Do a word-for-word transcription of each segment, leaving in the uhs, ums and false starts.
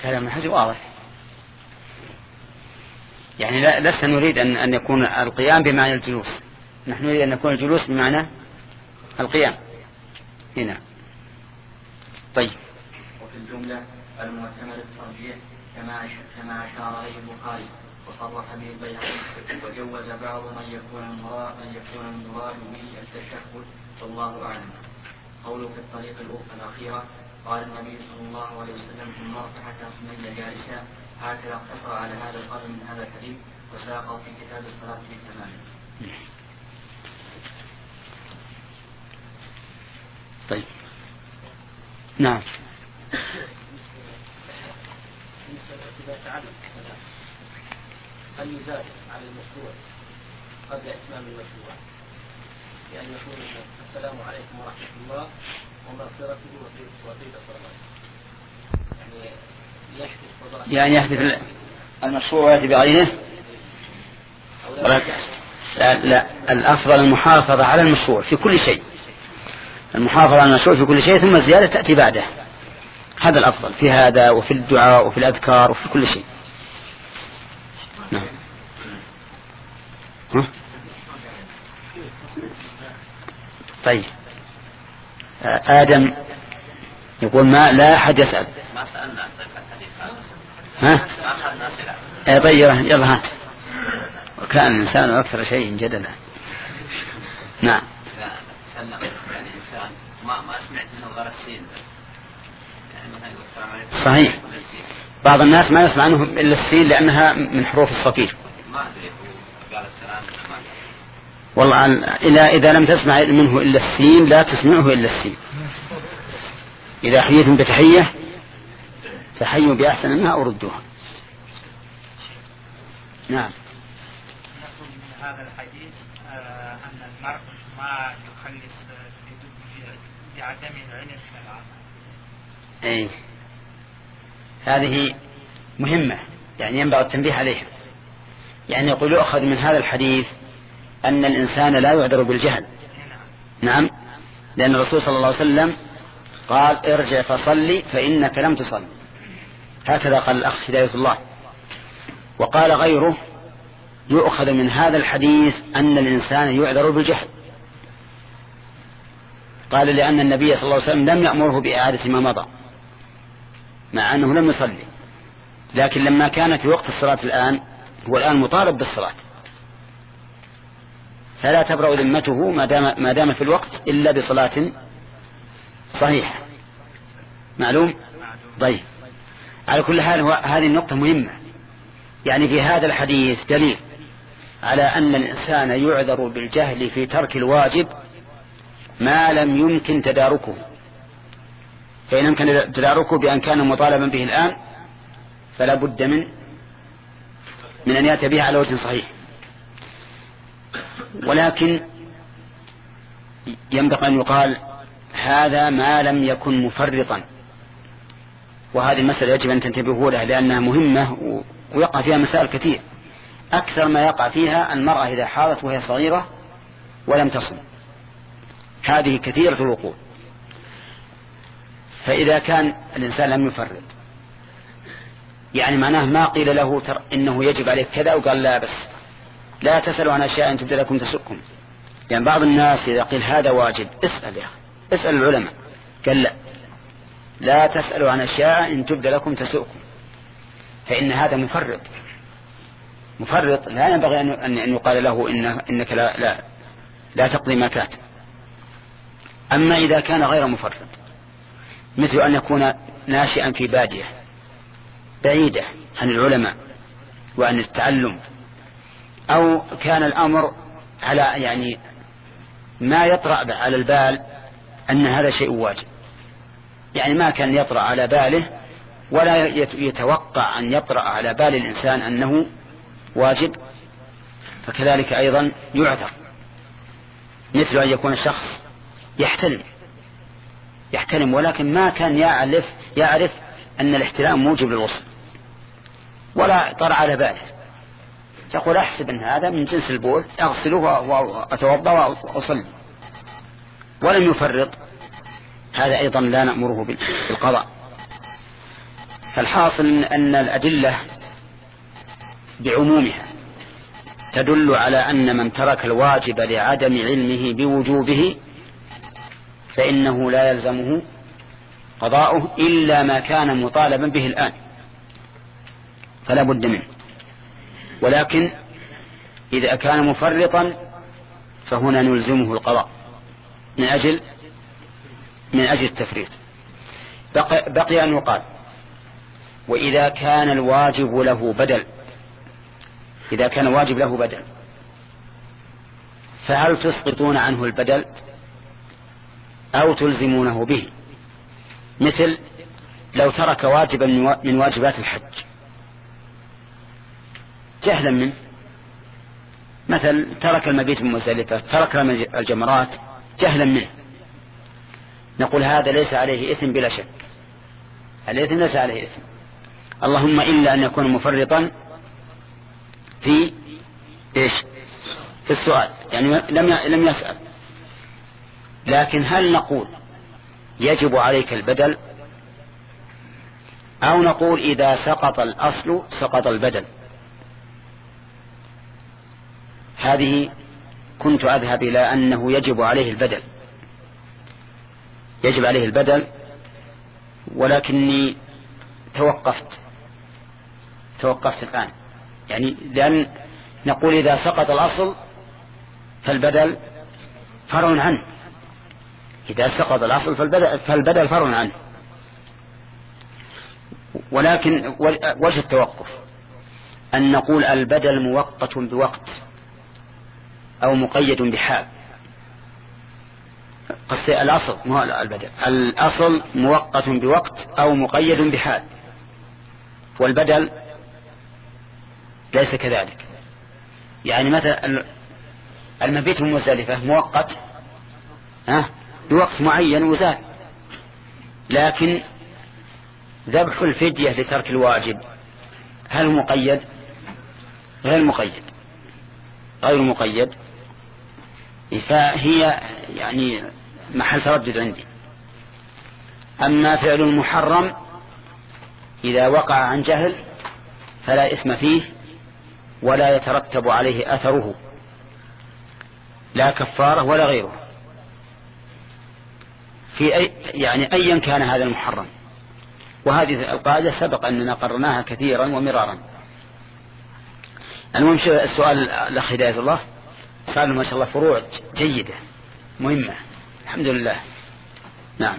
كلام الحج واضح، يعني لسنا نريد أن أن يكون القيام بمعنى الجلوس، نحن نريد أن يكون الجلوس بمعنى القيام هنا. طيب. وفي الجملة المعتمد الترجيح كما كما أشار إليه البخاري وصرح به البيهقي، وجوز بعض من يكون المراد من يكون المراد به التشهد والله أعلم. قوله في الطريق الأخيرة قال النبي صلى الله عليه وسلم ثم ارتاح حتى اطمئن جالسا، هكذا اقتصر على هذا القدر من هذا الحديث وساقه في كتاب الصلاة في تمامه. طيب. نعم. إذا تعلق السلام هل يزاد على المشروع قبل إتمام المشروع، يعني يقول السلام عليكم ورحمة الله ومغفرته وطيب صلواته، يعني يحدث يعني يحدث المشروع ويأتي بغيره؟ لا, لا الأفضل المحافظة على المشروع في كل شيء، المحافظة على المشروع في كل شيء ثم الزيادة تأتي بعده، هذا الأفضل في هذا وفي الدعاء وفي الأذكار وفي كل شيء. نعم. ها؟ طيب. آدم يقول ما لا أحد يسأل. ما سألنا ها؟ اي طيب يلا هات. وكان الإنسان أكثر شيء جدلا. نعم. ما ما سمعت منه غير السين. صحيح. بعض الناس ما يسمع عنه إلا السين لأنها من حروف الصفير. ما أدري قال السلام. والله إذا إذا لم تسمع منه إلا السين لا تسمعه إلا السين. إذا حييتم بتحية فحيوا بأحسن منها أو ردوها. نعم. نقول من هذا الحديث آه أن المرء ما يخلص بعدم العلم من العمل. أي هذه مهمة، يعني ينبغي التنبيه عليها. يعني يقول يؤخذ من هذا الحديث أن الإنسان لا يعذر بالجهل. نعم، لأن الرسول صلى الله عليه وسلم قال ارجع فصلي فإنك لم تصلي، هكذا قال الأخ هداية الله. وقال غيره يؤخذ من هذا الحديث أن الإنسان يعذر بالجهل، قال لأن النبي صلى الله عليه وسلم لم يأمره بإعادة ما مضى مع أنه لم يصلي، لكن لما كان في وقت الصلاة الآن هو الآن مطالب بالصلاة، فلا تبرأ ذمته ما دام, ما دام في الوقت إلا بصلاة صحيحة. معلوم؟ طيب. على كل حال هذه النقطة مهمة، يعني في هذا الحديث دليل على أن الإنسان يعذر بالجهل في ترك الواجب ما لم يمكن تداركه، فإن يمكن تداركه بأن كان مطالبا به الآن فلا بد من من أن يأتي به على وجه صحيح. ولكن ينبغي أن يقال هذا ما لم يكن مفرطا، وهذه المسألة يجب أن تنتبهوا لها لأنها مهمة ويقع فيها مسائل كثير. أكثر ما يقع فيها المرأة إذا حاضت وهي صغيرة ولم تصم، هذه كثيرة الوقوع. فإذا كان الإنسان لم يفرط يعني معناه ما قيل له تر إنه يجب عليك كذا وقال لا بس لا تسألوا عن أشياء أن تبدأ لكم تسؤكم، يعني بعض الناس إذا قيل هذا واجب اسأل يا أخي اسأل العلماء، قال لا لا تسألوا عن أشياء إن تبدأ لكم تسؤكم، فإن هذا مفرط مفرط لا ينبغي أن يقال له إن إنك لا, لا, لا تقضي ما كانت. أما إذا كان غير مفرط مثل أن يكون ناشئا في بادية بعيدة عن العلماء وعن التعلم، أو كان الأمر على يعني ما يطرأ على البال أن هذا شيء واجب، يعني ما كان يطرأ على باله ولا يتوقع أن يطرأ على بال الإنسان أنه واجب، فكذلك أيضا يعذر. مثل أن يكون الشخص يحتلم يحتلم ولكن ما كان يعرف, يعرف أن الاحتلام موجب للغسل ولا طرأ على باله، تقول أحسب أن هذا من جنس البول أغسله وأتوضأ وأصلي ولم يفرط، هذا أيضا لا نأمره بالقضاء. فالحاصل أن الأدلة بعمومها تدل على أن من ترك الواجب لعدم علمه بوجوبه فإنه لا يلزمه قضاؤه إلا ما كان مطالبا به الآن فلا بد منه. ولكن إذا كان مفرطا فهنا نلزمه القضاء من أجل من أجل التفريط. بقي, بقي أن يقال وإذا كان الواجب له بدل إذا كان الواجب له بدل فهل تسقطون عنه البدل أو تلزمونه به؟ مثل لو ترك واجبا من واجبات الحج جهلا منه، مثل ترك المبيت من مزدلفة، ترك الجمرات جهلا منه، نقول هذا ليس عليه إثم بلا شك، الإثم ليس عليه إثم، اللهم إلا أن يكون مفرطا في إيش؟ في السؤال، يعني لم لم يسأل. لكن هل نقول يجب عليك البدل أو نقول إذا سقط الأصل سقط البدل؟ هذه كنت أذهب إلى أنه يجب عليه البدل يجب عليه البدل ولكني توقفت توقفت الآن، يعني لأن نقول إذا سقط الأصل فالبدل فرع عنه، إذا سقط الأصل فالبدل, فالبدل فرع عنه. ولكن وجه التوقف أن نقول البدل مؤقت بوقت أو مقيد بحال. قصد الأصل مو البدل، الأصل مؤقت بوقت أو مقيد بحال، والبدل ليس كذلك. يعني مثلا المبيت من مزدلفة مؤقت ها بوقت معين وزاد، لكن ذبح الفدية لترك الواجب هل مقيد؟ غير مقيد غير مقيد فهي يعني محل تردد عندي. أما فعل المحرم إذا وقع عن جهل فلا إثم فيه ولا يترتب عليه أثره لا كفارة ولا غيره في أي يعني أيا كان هذا المحرم. وهذه القاعدة سبق أننا قررناها كثيرا ومرارا. المهم السؤال الأخ هداية الله صار ما شاء الله فروع جيدة مهمة الحمد لله. نعم.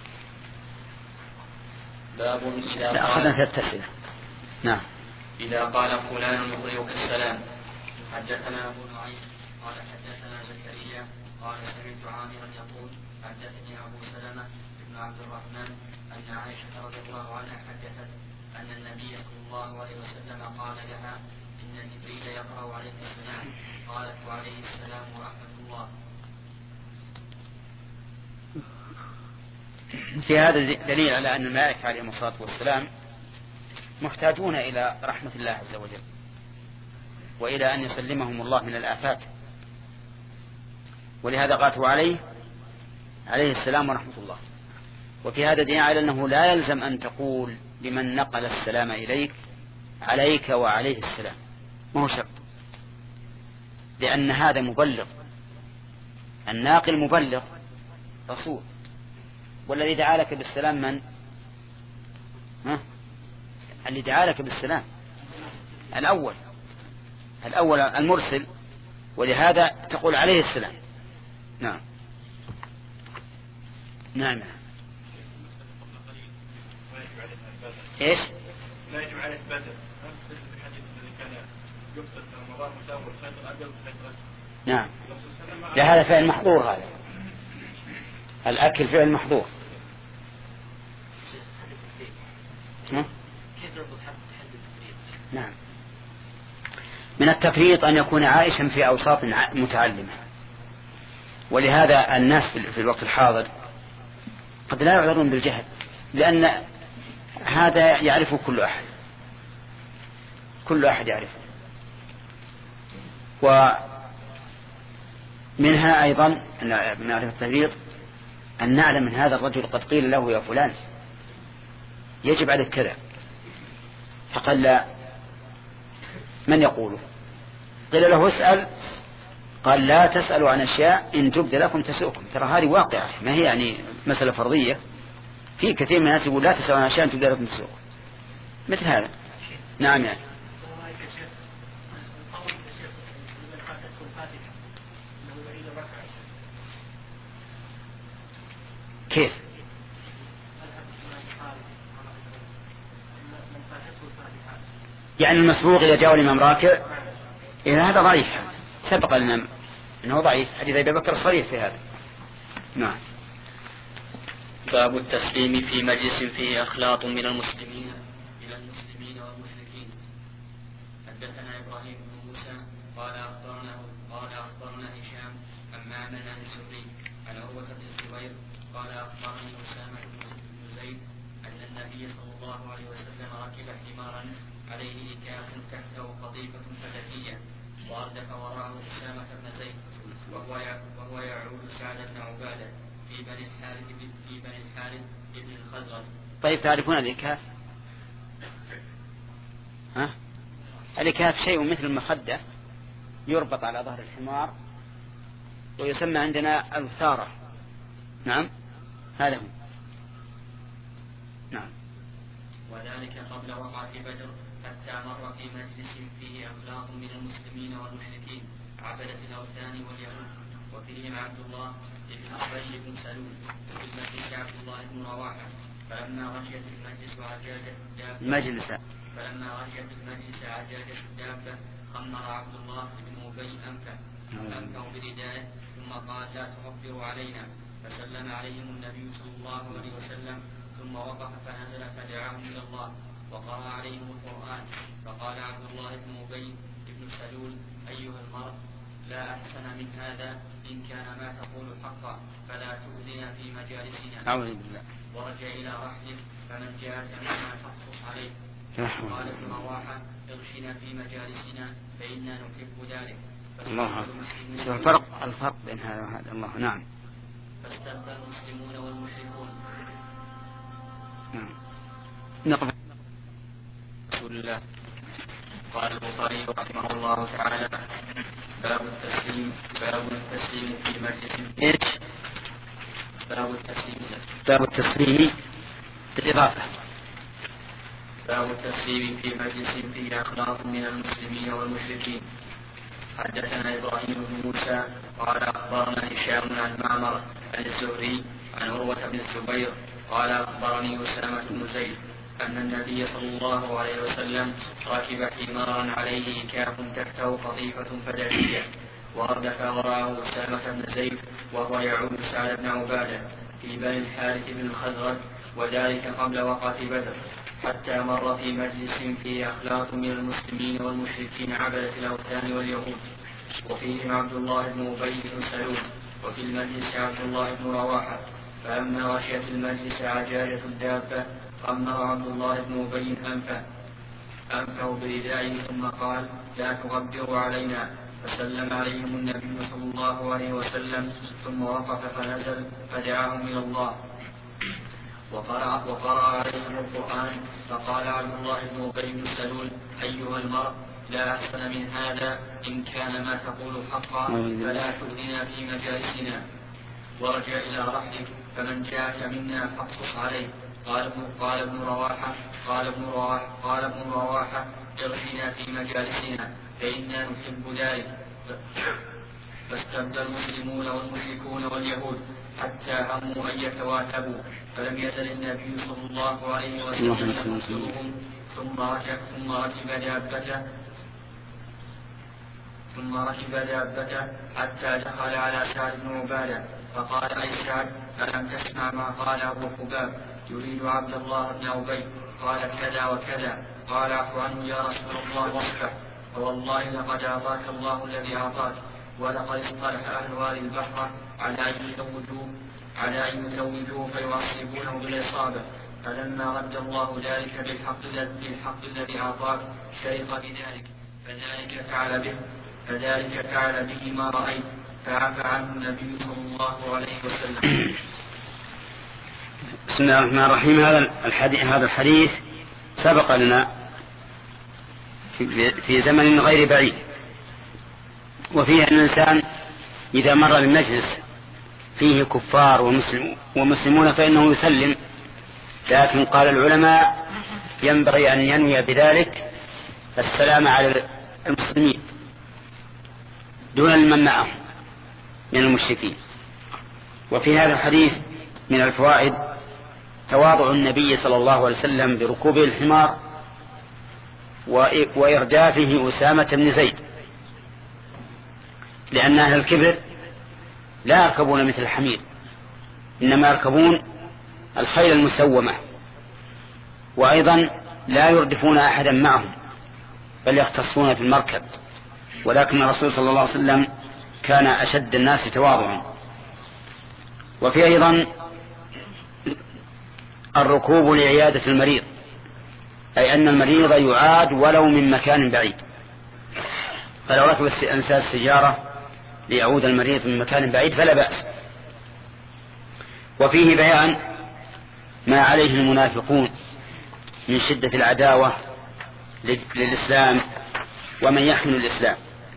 باب إذا لا أخذنا ثلاث أسئلة. نعم. إذا قال فلان يقرئك السلام. حدثنا أبو نعيم قال حدثنا زكريا قال سمعت عامرا يقول حدثني أبو سلمة بن عبد الرحمن أن عائشة رضي الله عنها حدثت أن النبي صلى الله عليه وسلم قال لها إن جبريل يقرأ عليك السلام. قالت وعليه السلام ورحمة الله. في هذا دليل على أن الملائكة عليهم الصلاة والسلام محتاجون إلى رحمة الله عز وجل وإلى أن يسلمهم الله من الآفات، ولهذا قالت عليه عليه السلام ورحمة الله. وفي هذا دليل على أنه لا يلزم أن تقول لمن نقل السلام إليك عليك وعليه السلام، ما هو شرط، لأن هذا مبلغ، الناقل مبلغ رسول، والذي دعا لك بالسلام من؟ ها؟ اللي دعا لك بالسلام الأول الأول المرسل، ولهذا تقول عليه السلام. نعم. نعم. ايش؟ لا يجب عليه بدل الحديث الذي كان يفطر في رمضان مساوي الخيط الابيض والخيط الاسود. نعم. لا هذا فعل محظور، هذا الأكل فعل محظور. نعم. من التفريط أن يكون عائشا في أوساط متعلمة، ولهذا الناس في الوقت الحاضر قد لا يعذرون بالجهل، لأن هذا يعرفه كل أحد كل أحد يعرفه. ومنها أيضا نعرف التفريط أن نعلم من هذا الرجل قد قيل له يا فلان يجب عليك كذا فقال لا. من يقوله؟ قيل له اسأل، قال لا تسألوا عن أشياء إن تبد لكم تسؤكم. ترى هذه واقعة، ما هي يعني مسألة فرضية. في كثير من الناس يقول لا تسألوا عن أشياء إن تبد لكم تسؤكم مثل هذا. نعم يعني كيف؟ يعني المسبوق إذا جاء الإمام راكع، إذا هذا ضعيف، سبق لنا أنه ضعيف. حديث أبي بكر صريح في هذا. نعم. باب التسليم في مجلس فيه أخلاط من المسلمين إلى المسلمين والمشركين. حدثنا إبراهيم بن موسى قال أخبرنا قال أخبرنا هشام عن معمر عن الزهري عن عروة بن الزبير قال أخبرني أسامة بن زيد أن النبي صلى الله عليه وسلم ركب حمارا عليه إكاف تحته قطيفة فدكية وأردف وراءه أسامة بن زيد وهو وهو يعود سعد بن عبادة في بني الحارث في بني الحارث ابن الخزرج. طيب تعرفون الإكاف؟ ها؟ الإكاف شيء مثل المخدة يربط على ظهر الحمار ويسمى عندنا الوثارة. نعم هذا هو. نعم. وذلك قبل وقعة بدر حتى مر في مجلس فيه أخلاق من المسلمين والمشركين عبدة الأوثان واليهود وفيهم عبد الله بن أبي بن سلول وفي المجلس عبد الله بن رواحة فلما غشيت المجلس وعجاجت الدابة المجلس فلما غشيت المجلس عجاجت الدابة خمر عبد الله بن أبي أنفه فأنفه بردائه ثم قال لا تغفروا علينا فسلم عليهم النبي صلى الله عليه وسلم ثم وقف فنزل فدعاهم إلى الله وقرأ عليهم القرآن فقال عبد الله بن أبي بن سلول أيها المرء لا أحسن من هذا إن كان ما تقول حقا فلا تؤذنا في مجالسنا. أعوذ بالله. ورجع إلى رحله فمن جاءك مما تقصص عليه. قال ابن رواحة اغشنا في مجالسنا فإنا نحب ذلك. الله شوف الفرق الفرق بين هذا وهذا. الله. نعم. فاستبى المسلمون والمشركون. نعم. نقف. رسول الله. قال البخاري رحمه الله تعالى باب التسليم باب التسليم في مجلس ايش؟ باب التسليم باب التسليم بالإضافة. باب التسليم في مجلس فيه أخلاق من المسلمين والمشركين. حدثنا إبراهيم بن موسى قال أخبرنا هشام عن معمر عن الزهري عن عروة بن الزبير قال أخبرني أسامة بن زيد أن النبي صلى الله عليه وسلم ركب حمارا عليه إكاف تحته قطيفة فدكية وأردف وراءه أسامة بن زيد وهو يعود سعد بن عبادة في بني الحارث بن الخزرج وذلك قبل وقعة بدر حتى مر في مجلس فيه أخلاق من المسلمين والمشركين عبدة الأوثان واليهود وفيهم عبد الله بن أبي بن سلول وفي المجلس عبد الله بن رواحة فلما غشيت المجلس عجاجة الدابة خمر عبد الله بن أبي أنفه أنفه بردائه ثم قال لا تغبروا علينا فسلم عليهم النبي صلى الله عليه وسلم ثم وقف فنزل فدعاهم إلى الله وقرأ, وقرأ عليهم القرآن فقال عبد الله بن أبي بن سلول أيها المرء لا أحسن من هذا إن كان ما تقول حقا فلا تؤذنا في مجالسنا. ورجع إلى رحلك فمن جاءك منا فاقصص عليه. قال ابن قال ابن رواحة قال ابن رواحة قال ابن رواحة اغشنا في مجالسنا فإنا نحب ذلك. فاستبدى المسلمون والمشركون واليهود حتى هموا أن يتواثبوا فلم يزل النبي صلى الله عليه وسلم يقتلهم ثم ركب ثم ركب دابته ثم ركب دابته حتى دخل على سعد بن عبادة فقال أي سعد ألم تسمع ما قال أبو حباب يريد عبد الله بن أبي قال كذا وكذا قال اعف عنه يا رسول الله واصفح فوالله لقد أعطاك الله الذي أعطاك ولقد اصطلح أهل وادي البحر على أن يزوجوه على أن يزوجوه فيعصبونه بالإصابة فلما رد الله ذلك بالحق, بالحق الذي أعطاك شرق بذلك فذلك فعل به فذلك فعل به ما رأيت فعفى عنه النبي صلى الله عليه وسلم. بسم الله الرحمن الرحيم. هذا الحديث هذا الحديث سبق لنا في زمن غير بعيد. وفيه أن الإنسان إذا مر بمجلس فيه كفار ومسلم ومسلمون فإنه يسلم، لكن قال العلماء ينبغي أن ينوي بذلك السلام على المسلمين دون من معهم من المشركين. وفي هذا الحديث من الفوائد تواضع النبي صلى الله عليه وسلم بركوبه الحمار وإردافه أسامة بن زيد، لأن أهل الكبر لا يركبون مثل الحمير، إنما يركبون الخيل المسومة، وأيضا لا يردفون أحدا معهم بل يختصون في المركب. ولكن الرسول صلى الله عليه وسلم كان أشد الناس تواضعا. وفي أيضا الركوب لعيادة المريض، أي أن المريض يعاد ولو من مكان بعيد، فلو ركب الإنسان السيارة ليعود المريض من مكان بعيد فلا بأس. وفيه بيان ما عليه المنافقون من شدة العداوة للإسلام ومن يحمل الإسلام.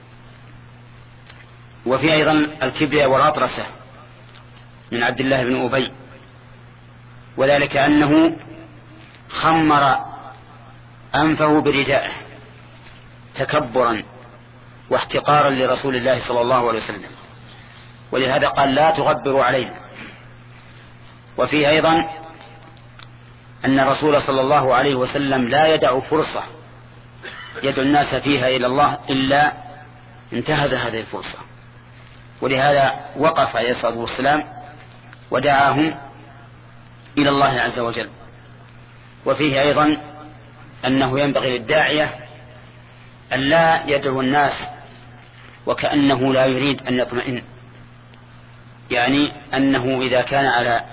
وفي أيضا الكبرياء والغطرسة من عبد الله بن أبي، وذلك أنه خمر أنفه بردائه تكبرا واحتقارا لرسول الله صلى الله عليه وسلم، ولهذا قال لا تغبروا علينا. وفيه أيضا أن الرسول صلى الله عليه وسلم لا يدع فرصة يدعو الناس فيها إلى الله إلا انتهز هذه الفرصة، ولهذا وقف عليه الصلاة والسلام ودعاهم إلى الله عز وجل. وفيه أيضا أنه ينبغي للداعية أن لا يدعو الناس وكأنه لا يريد أن يطمئن، يعني أنه إذا كان على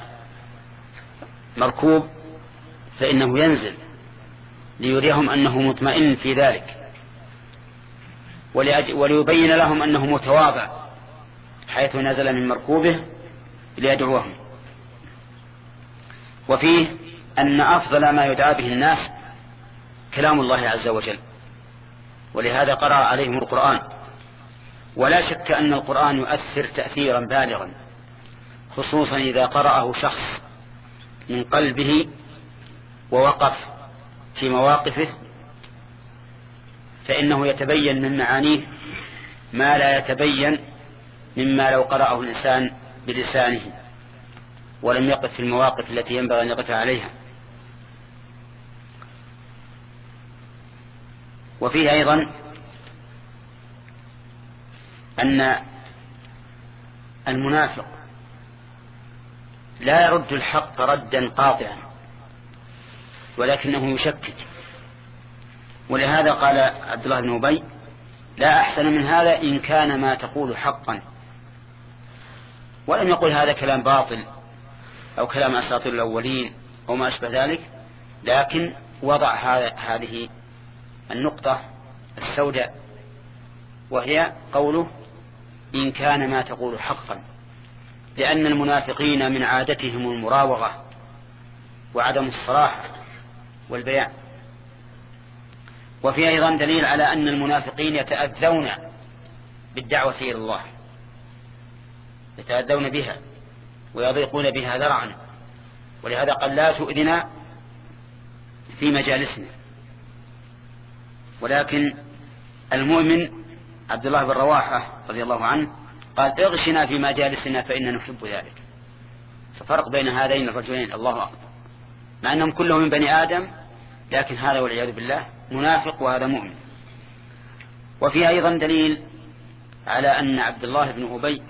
مركوب فإنه ينزل ليريهم أنه مطمئن في ذلك، وليبين لهم أنه متواضع حيث نزل من مركوبه ليدعوهم. وفيه أن أفضل ما يدعى به الناس كلام الله عز وجل، ولهذا قرأ عليهم القرآن. ولا شك أن القرآن يؤثر تأثيرا بالغا، خصوصا إذا قرأه شخص من قلبه ووقف في مواقفه، فإنه يتبين من معانيه ما لا يتبين مما لو قرأه الإنسان بلسانه ولم يقف في المواقف التي ينبغي أن يقف عليها. وفيه أيضا أن المنافق لا يرد الحق ردا قاطعا، ولكنه يشكك. ولهذا قال عبد الله بن أبي لا أحسن من هذا إن كان ما تقول حقا، ولم يقل هذا كلام باطل أو كلام أساطير الأولين أو ما أشبه ذلك، لكن وضع هذه النقطة السوداء، وهي قوله إن كان ما تقول حقا، لأن المنافقين من عادتهم المراوغة وعدم الصراحة والبيان. وفي أيضا دليل على أن المنافقين يتأذون بالدعوة إلى الله، يتأذون بها ويضيقون بها ذرعا، ولهذا قال لا تؤذنا في مجالسنا. ولكن المؤمن عبد الله بن رواحة رضي الله عنه قال اغشنا في مجالسنا فإننا نحب ذلك. ففرق بين هذين الرجلين الله أكبر، مع أنهم كلهم من بني آدم، لكن هذا والعياذ بالله منافق وهذا مؤمن. وفي أيضا دليل على أن عبد الله بن أبي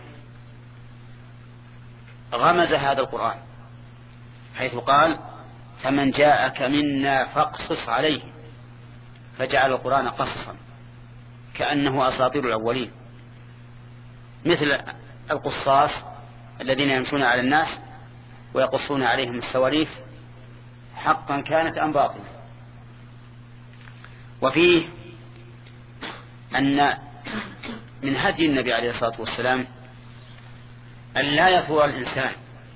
غمز هذا القرآن حيث قال فمن جاءك منا فاقصص عليه، فجعل القرآن قصصا كأنه أساطير الأولين، مثل القصاص الذين يمشون على الناس ويقصون عليهم السواريف حقا كانت أم باطلا. وفيه أن من هدي النبي عليه الصلاة والسلام أن لا يثور الإنسان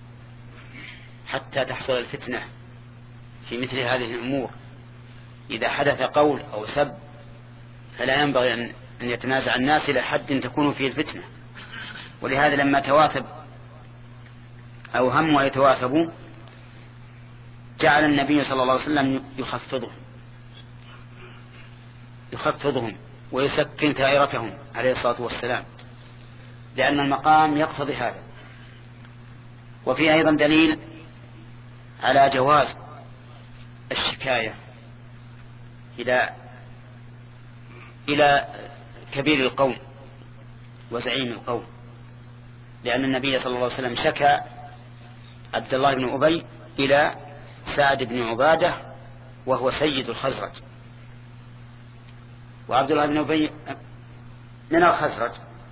حتى تحصل الفتنة في مثل هذه الأمور. إذا حدث قول أو سب فلا ينبغي أن يتنازع الناس إلى حد تكون فيه الفتنة. ولهذا لما تواثب أو هم ويتواثبوا جعل النبي صلى الله عليه وسلم يخفضهم يخفضهم ويسكن ثائرتهم عليه الصلاة والسلام، لأن المقام يقتضي هذا. وفيه أيضا دليل على جواز الشكاية إلى إلى كبير القوم وزعيم القوم، لأن النبي صلى الله عليه وسلم شكى عبد الله بن أبي إلى سعد بن عبادة وهو سيد الخزرج، وعبد الله بن أبي من الخزرج.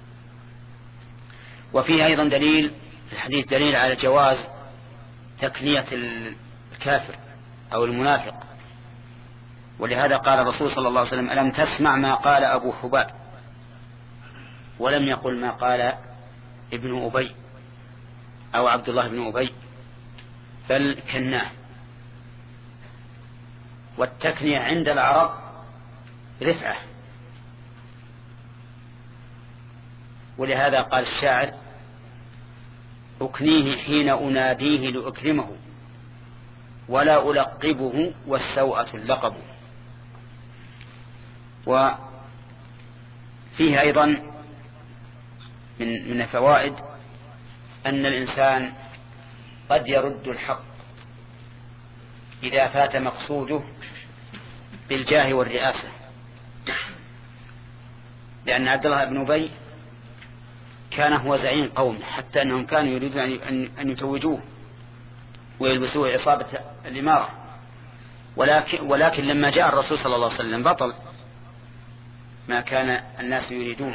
وفيه أيضا دليل في الحديث دليل على جواز تكنية الكافر أو المنافق، ولهذا قال الرسول صلى الله عليه وسلم: ألم تسمع ما قال أبو حباب؟ ولم يقل ما قال ابن أبي أو عبد الله بن أبي، بل كناه. والتكنية عند العرب رفعة، ولهذا قال الشاعر: أكنيه حين أناديه لأكرمه ولا ألقبه والسوءة اللقب. وفيه أيضا من من الفوائد أن الإنسان قد يرد الحق إذا فات مقصوده بالجاه والرئاسة، لأن عبد الله بن أبي كان هو زعيم قوم، حتى أنهم كانوا يريدون أن يتوجوه ويلبسوه عصابة الإمارة، ولكن, ولكن لما جاء الرسول صلى الله عليه وسلم بطل ما كان الناس يريدون،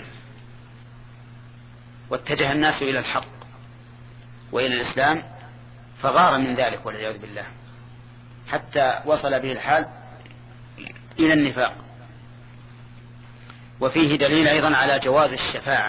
واتجه الناس إلى الحق وإلى الإسلام، فغار من ذلك والعياذ بالله، حتى وصل به الحال إلى النفاق. وفيه دليل أيضا على جواز الشفاعة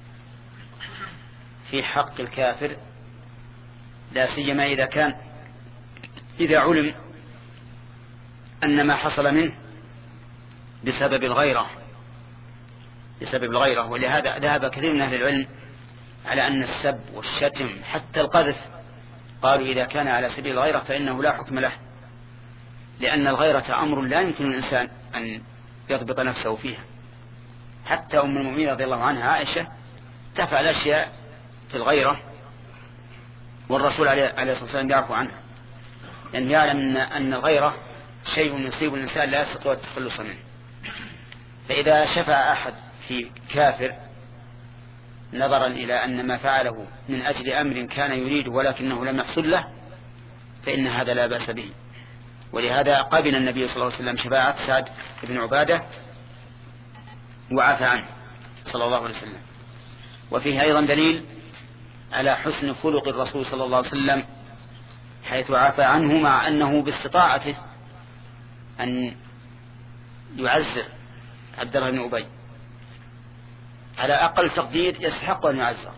في حق الكافر، لا سيما إذا كان إذا علم أن ما حصل منه بسبب الغيرة بسبب الغيرة. ولهذا ذهب كثير من أهل العلم على أن السب والشتم حتى القذف قالوا إذا كان على سبيل الغيرة فإنه لا حكم له، لأن الغيرة أمر لا يمكن الإنسان أن يضبط نفسه فيها. حتى أم المؤمنين رضي الله عنها عائشة تفعل أشياء في الغيرة والرسول عليه الصلاة والسلام يعفو عنها، لأنه يعلم أن الغيرة شيء يصيب الإنسان لا يستطيع التخلص منه. فإذا شفع أحد في كافر نظرا إلى أن ما فعله من أجل أمر كان يريد ولكنه لم يحصل له فإن هذا لا بأس به. ولهذا قبل النبي صلى الله عليه وسلم شفاعة سعد بن عبادة وعفى عنه صلى الله عليه وسلم. وفيه أيضا دليل على حسن خلق الرسول صلى الله عليه وسلم حيث عفى عنه، مع أنه باستطاعته أن يعزر عبد الله بن أبي على أقل تقدير يستحق أن يعزر،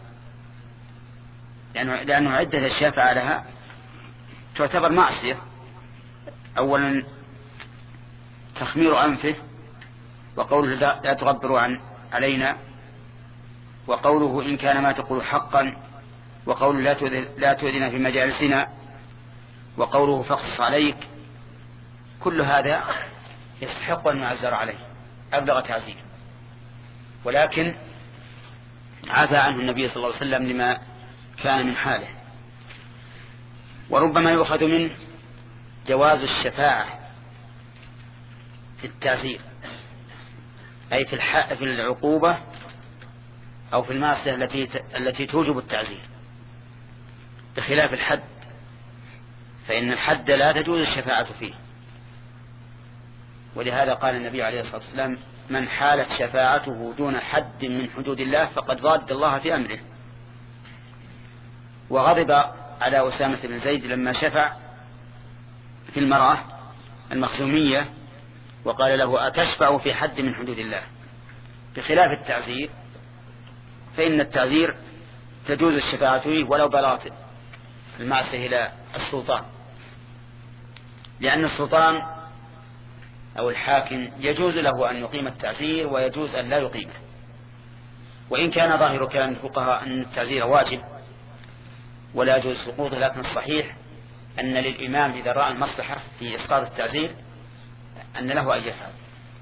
لأنه, لأنه عدة أشياء فعلها تعتبر معصية. أولا تخمير أنفه، وقوله لا تغبروا عن علينا، وقوله إن كان ما تقول حقا، وقوله لا تؤذنا في مجالسنا، وقوله فاقصص عليك. كل هذا يستحق أن يعزر عليه أبلغ تعزير، ولكن عفى عنه النبي صلى الله عليه وسلم لما كان من حاله. وربما يؤخذ منه جواز الشفاعة في التعزير، أي في الحق في العقوبة أو في المعصية التي التي توجب التعزير، بخلاف الحد، فإن الحد لا تجوز الشفاعة فيه. ولهذا قال النبي عليه الصلاة والسلام: من حالت شفاعته دون حد من حدود الله فقد ضاد الله في أمره. وغضب على أسامة بن زيد لما شفع في المرأة المخزومية وقال له: أتشفع في حد من حدود الله؟ بخلاف التعزير، فإن التعزير تجوز الشفاعة فيه ولو بلغت المعصية إلى السلطان، لأن السلطان أو الحاكم يجوز له أن يقيم التعزير ويجوز أن لا يقيمه. وإن كان ظاهر كلام الفقهاء أن التعزير واجب ولا يجوز سقوطه، لكن الصحيح أن للإمام إذا رأى المصلحة في إسقاط التعزير أن له أن يفعل.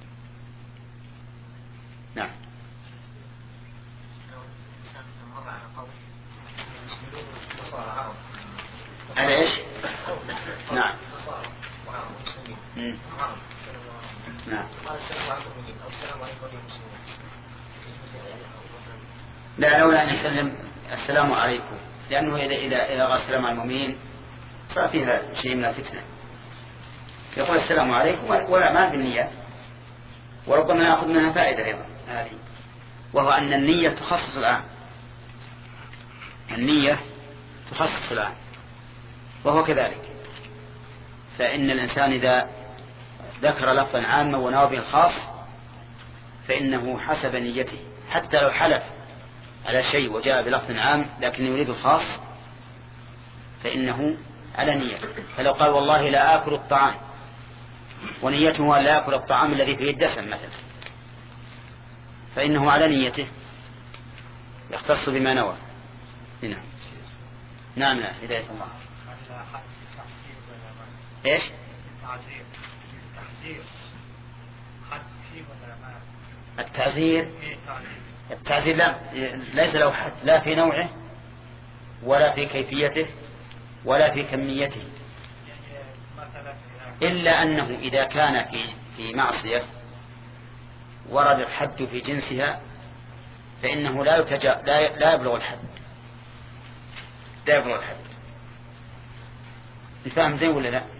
نعم. على إيش؟ نعم. نعم. لا، لولا أن يسلم السلام عليكم، لأنه إذا إذا إذا قال السلام على المؤمنين صار فيها شيء من الفتنة. يقول السلام عليكم ولا ما بالنيات، وربما نأخذ منها فائدة أيضا هذه، وهو أن النية تخصص العام. النية تخصص العام، وهو كذلك. فإن الإنسان إذا ذكر لفظا عاما ونوى به الخاص فإنه حسب نيته، حتى لو حلف على شيء وجاء بلفظ عام لكن يريد الخاص فإنه على نيته. فلو قال والله لا آكل الطعام ونيته لا آكل الطعام الذي فيه الدسم مثلا، فإنه على نيته يختص بما نوى. هنا نعم. لا هداية الله. ايش؟ التعزير التحذير حد فيه ولا ما؟ التعزير التعزير لا ليس له حد، لا في نوعه ولا في كيفيته ولا في كميته، إلا أنه إذا كان في في معصية ورد الحد في جنسها فإنه لا يتجا لا لا يبلغ الحد لا يبلغ الحد. الفهم زين ولا لا؟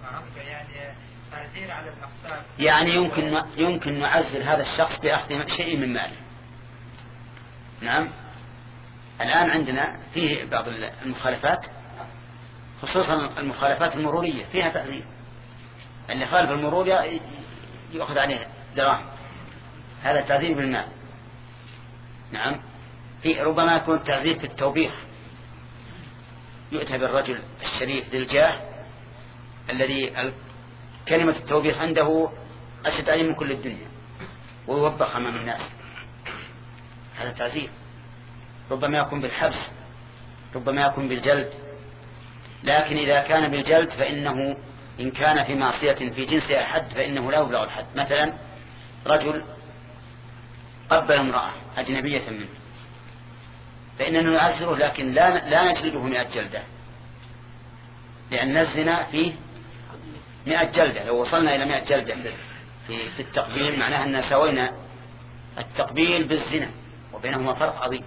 يعني يمكن يمكن نعزل هذا الشخص بأخذ شيء من ماله. نعم. الآن عندنا فيه بعض المخالفات، خصوصا المخالفات المرورية فيها تعزير. اللي خالف المرور يأخذ عليه دراهم، هذا تعزير بالمال. نعم. في ربما يكون تعزير في التوبيخ، يؤتى بالرجل الشريف ذي الجاه الذي كلمة التوبيخ عنده أشد عليه من كل الدنيا ويوبخ أمام الناس، هذا تعزير. ربما يكون بالحبس، ربما يكون بالجلد. لكن إذا كان بالجلد فإنه إن كان في معصية في جنس أحد فإنه لا يبلغ الحد. مثلا رجل قبل امرأة أجنبية منه فإننا نعزره، لكن لا لا نجلده مئة جلدة، لأن الزنا فيه مئة جلدة. لو وصلنا إلى مئة جلدة في, في التقبيل معناها أن سوينا التقبيل بالزنا وبينهما فرق عظيم.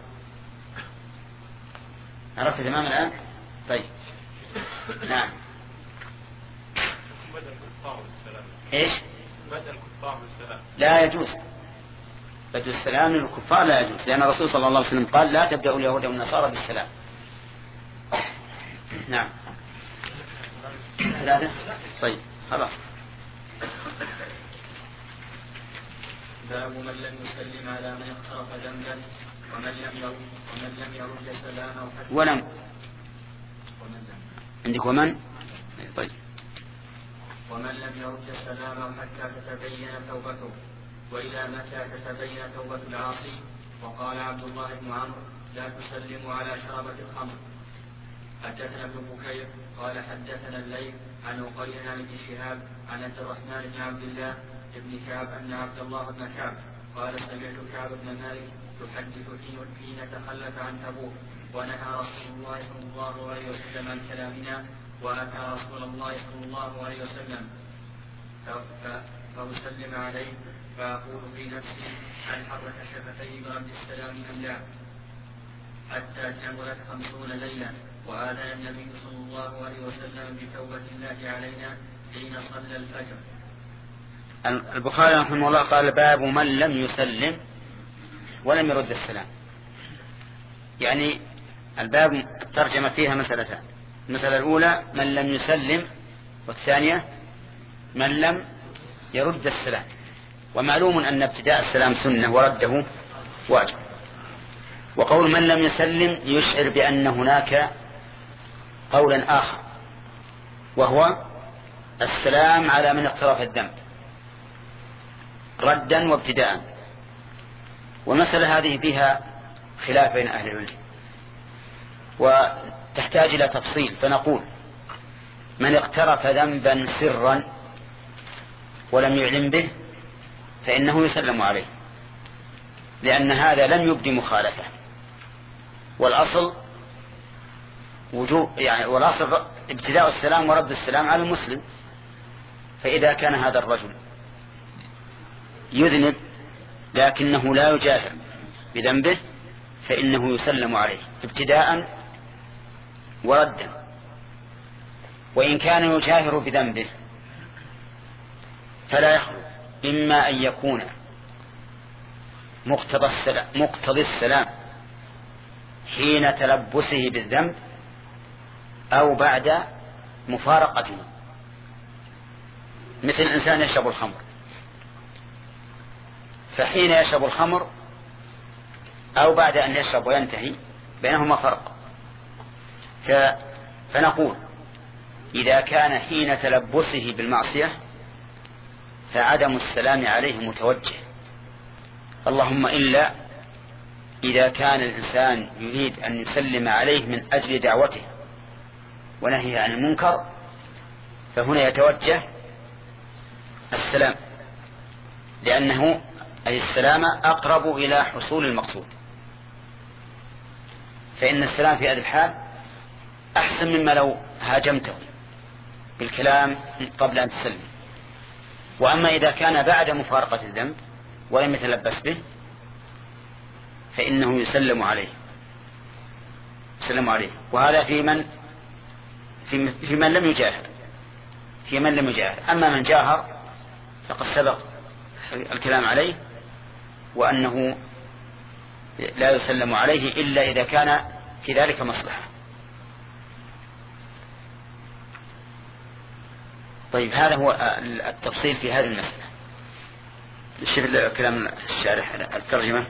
عرفت تماما الآن؟ طيب. نعم. بدل الكفار والسلام. إيش؟ بدل الكفار والسلام. لا يجوز بدل السلام للكفار، لا يجوز، لأن الرسول صلى الله عليه وسلم قال لا تبدأوا اليهود والنصارى بالسلام. نعم. ثلاثة. طيب خلاص. باب من لم يسلم على من اقترف ذنبا ومن لم يرد ومن لم يرد سلامه حتى ولم ومن لم عندك ومن. طيب. ومن لم يرد سلامه حتى تتبين توبته، وإلى متى تتبين توبة العاصي. وقال عبد الله بن عمرو لا تسلموا على شربة الخمر. حدثنا ابن بكير قال حدثنا الليث عن عقيل عن ابن شهاب عن عبد الرحمن بن عبد الله بن كعب أن عبد الله بن كعب قال سمعت كعب بن مالك يحدث حين تخلف عن تبوك ونهى رسول الله صلى الله عليه وسلم عن كلامنا، وأتى رسول الله صلى الله عليه وسلم فأسلم عليه فأقول في نفسي هل حرك شفتيه برد السلام أم لا، حتى كملت خمسون ليلة وآذن النبي صلى الله عليه وسلم بتوبة الله علينا حين صلى الفجر. البخاري رحمه الله قال باب من لم يسلم ولم يرد السلام. يعني الباب الترجمة فيها مسألتان، المسألة الأولى من لم يسلم، والثانية من لم يرد السلام. ومعلوم أن ابتداء السلام سنة ورده واجب. وقول من لم يسلم يشعر بأن هناك قولا آخر، وهو السلام على من اقترف الذنب. ردا وابتداء. والمسألة هذه فيها خلاف بين أهل العلم وتحتاج إلى تفصيل، فنقول من اقترف ذنبا سرا ولم يعلم به فإنه يسلم عليه، لأن هذا لم يبدي مخالفة، والأصل وجوب يعني والأصل ابتداء السلام ورد السلام على المسلم. فإذا كان هذا الرجل يذنب لكنه لا يجاهر بذنبه فإنه يسلم عليه ابتداء وردا. وإن كان يجاهر بذنبه فلا يخلو إما أن يكون مقتضى السلام, مقتضى السلام حين تلبسه بالذنب أو بعد مفارقته، مثل إنسان يشرب الخمر، فحين يشرب الخمر أو بعد أن يشرب وينتهي بينهما فرق. فنقول إذا كان حين تلبسه بالمعصية فعدم السلام عليه متوجه، اللهم إلا إذا كان الإنسان يريد أن يسلم عليه من أجل دعوته ونهيه عن المنكر، فهنا يتوجه السلام، لأنه أي السلام أقرب إلى حصول المقصود. فإن السلام في هذه الحال أحسن مما لو هاجمته بالكلام قبل أن تسلم. وأما إذا كان بعد مفارقة الذنب ولم يتلبس به فإنه يسلم عليه يسلم عليه وهذا في من في, في من لم يجاهر في من لم يجاهر. أما من جاهر فقد سبق الكلام عليه، وأنه لا يسلم عليه إلا إذا كان في ذلك مصلحة. طيب هذا هو التفصيل في هذه المسألة. شوف كلام الشارح الترجمة.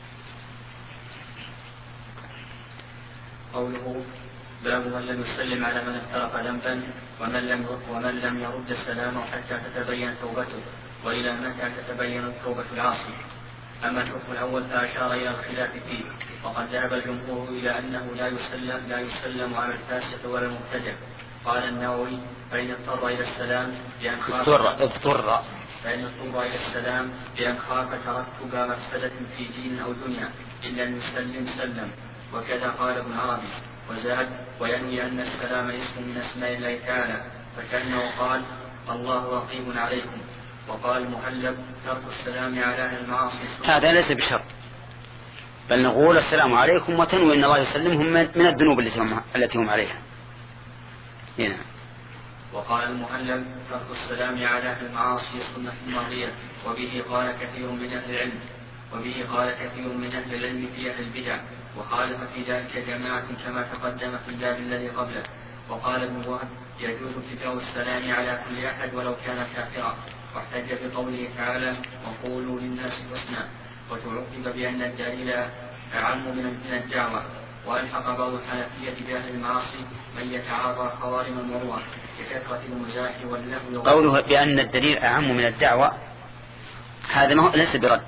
قوله باب من لم يسلم على من اقترف ذنبا ومن لم ومن لم يرد السلام حتى تتبين توبته، وإلى متى تتبين توبة العاصي. أما الحكم الأول فأشار إلى الخلاف فيه، وقد ذهب الجمهور إلى أنه لا يسلم لا يسلم على الفاسق ولا المبتدع. قال النووي فإن اضطر إلى السلام بأن خاف اضطر فإن اضطر إلى السلام بأن خاف ترتب مفسدة في دين أو دنيا إلا أن يسلم سلم. وكذا قال ابن عربي وزاد وينوي أن السلام اسم من أسماء الله تعالى، فكأنه قال الله رقيب عليكم. وقال المهلب ترك السلام على أهل المعاصي. هذا ليس بشرط، بل نقول السلام عليكم وتنوي أن الله يسلمهم من الذنوب التي هم عليها. هنا. وقال المهلب ترك السلام على أهل المعاصي سنة ماضية، وبه قال كثير من أهل العلم وبه قال كثير من أهل العلم في أهل البدع، وخالف في ذلك جماعة كما تقدم في الباب الذي قبله. وقال ابن وهب يجوز ابتداء السلام على كل أحد ولو كان كافرا، واحتج بقوله تعالى وقولوا للناس حسنا، وتعقب بأن الدليل أعم من الدعوة. وألحق بعض الحنفية بأهل المعاصي من يتعاطى خوارم المروءة ككثرة المزاح واللهو. قوله بأن الدليل أعم من الدعوة هذا ما هو ليس برد،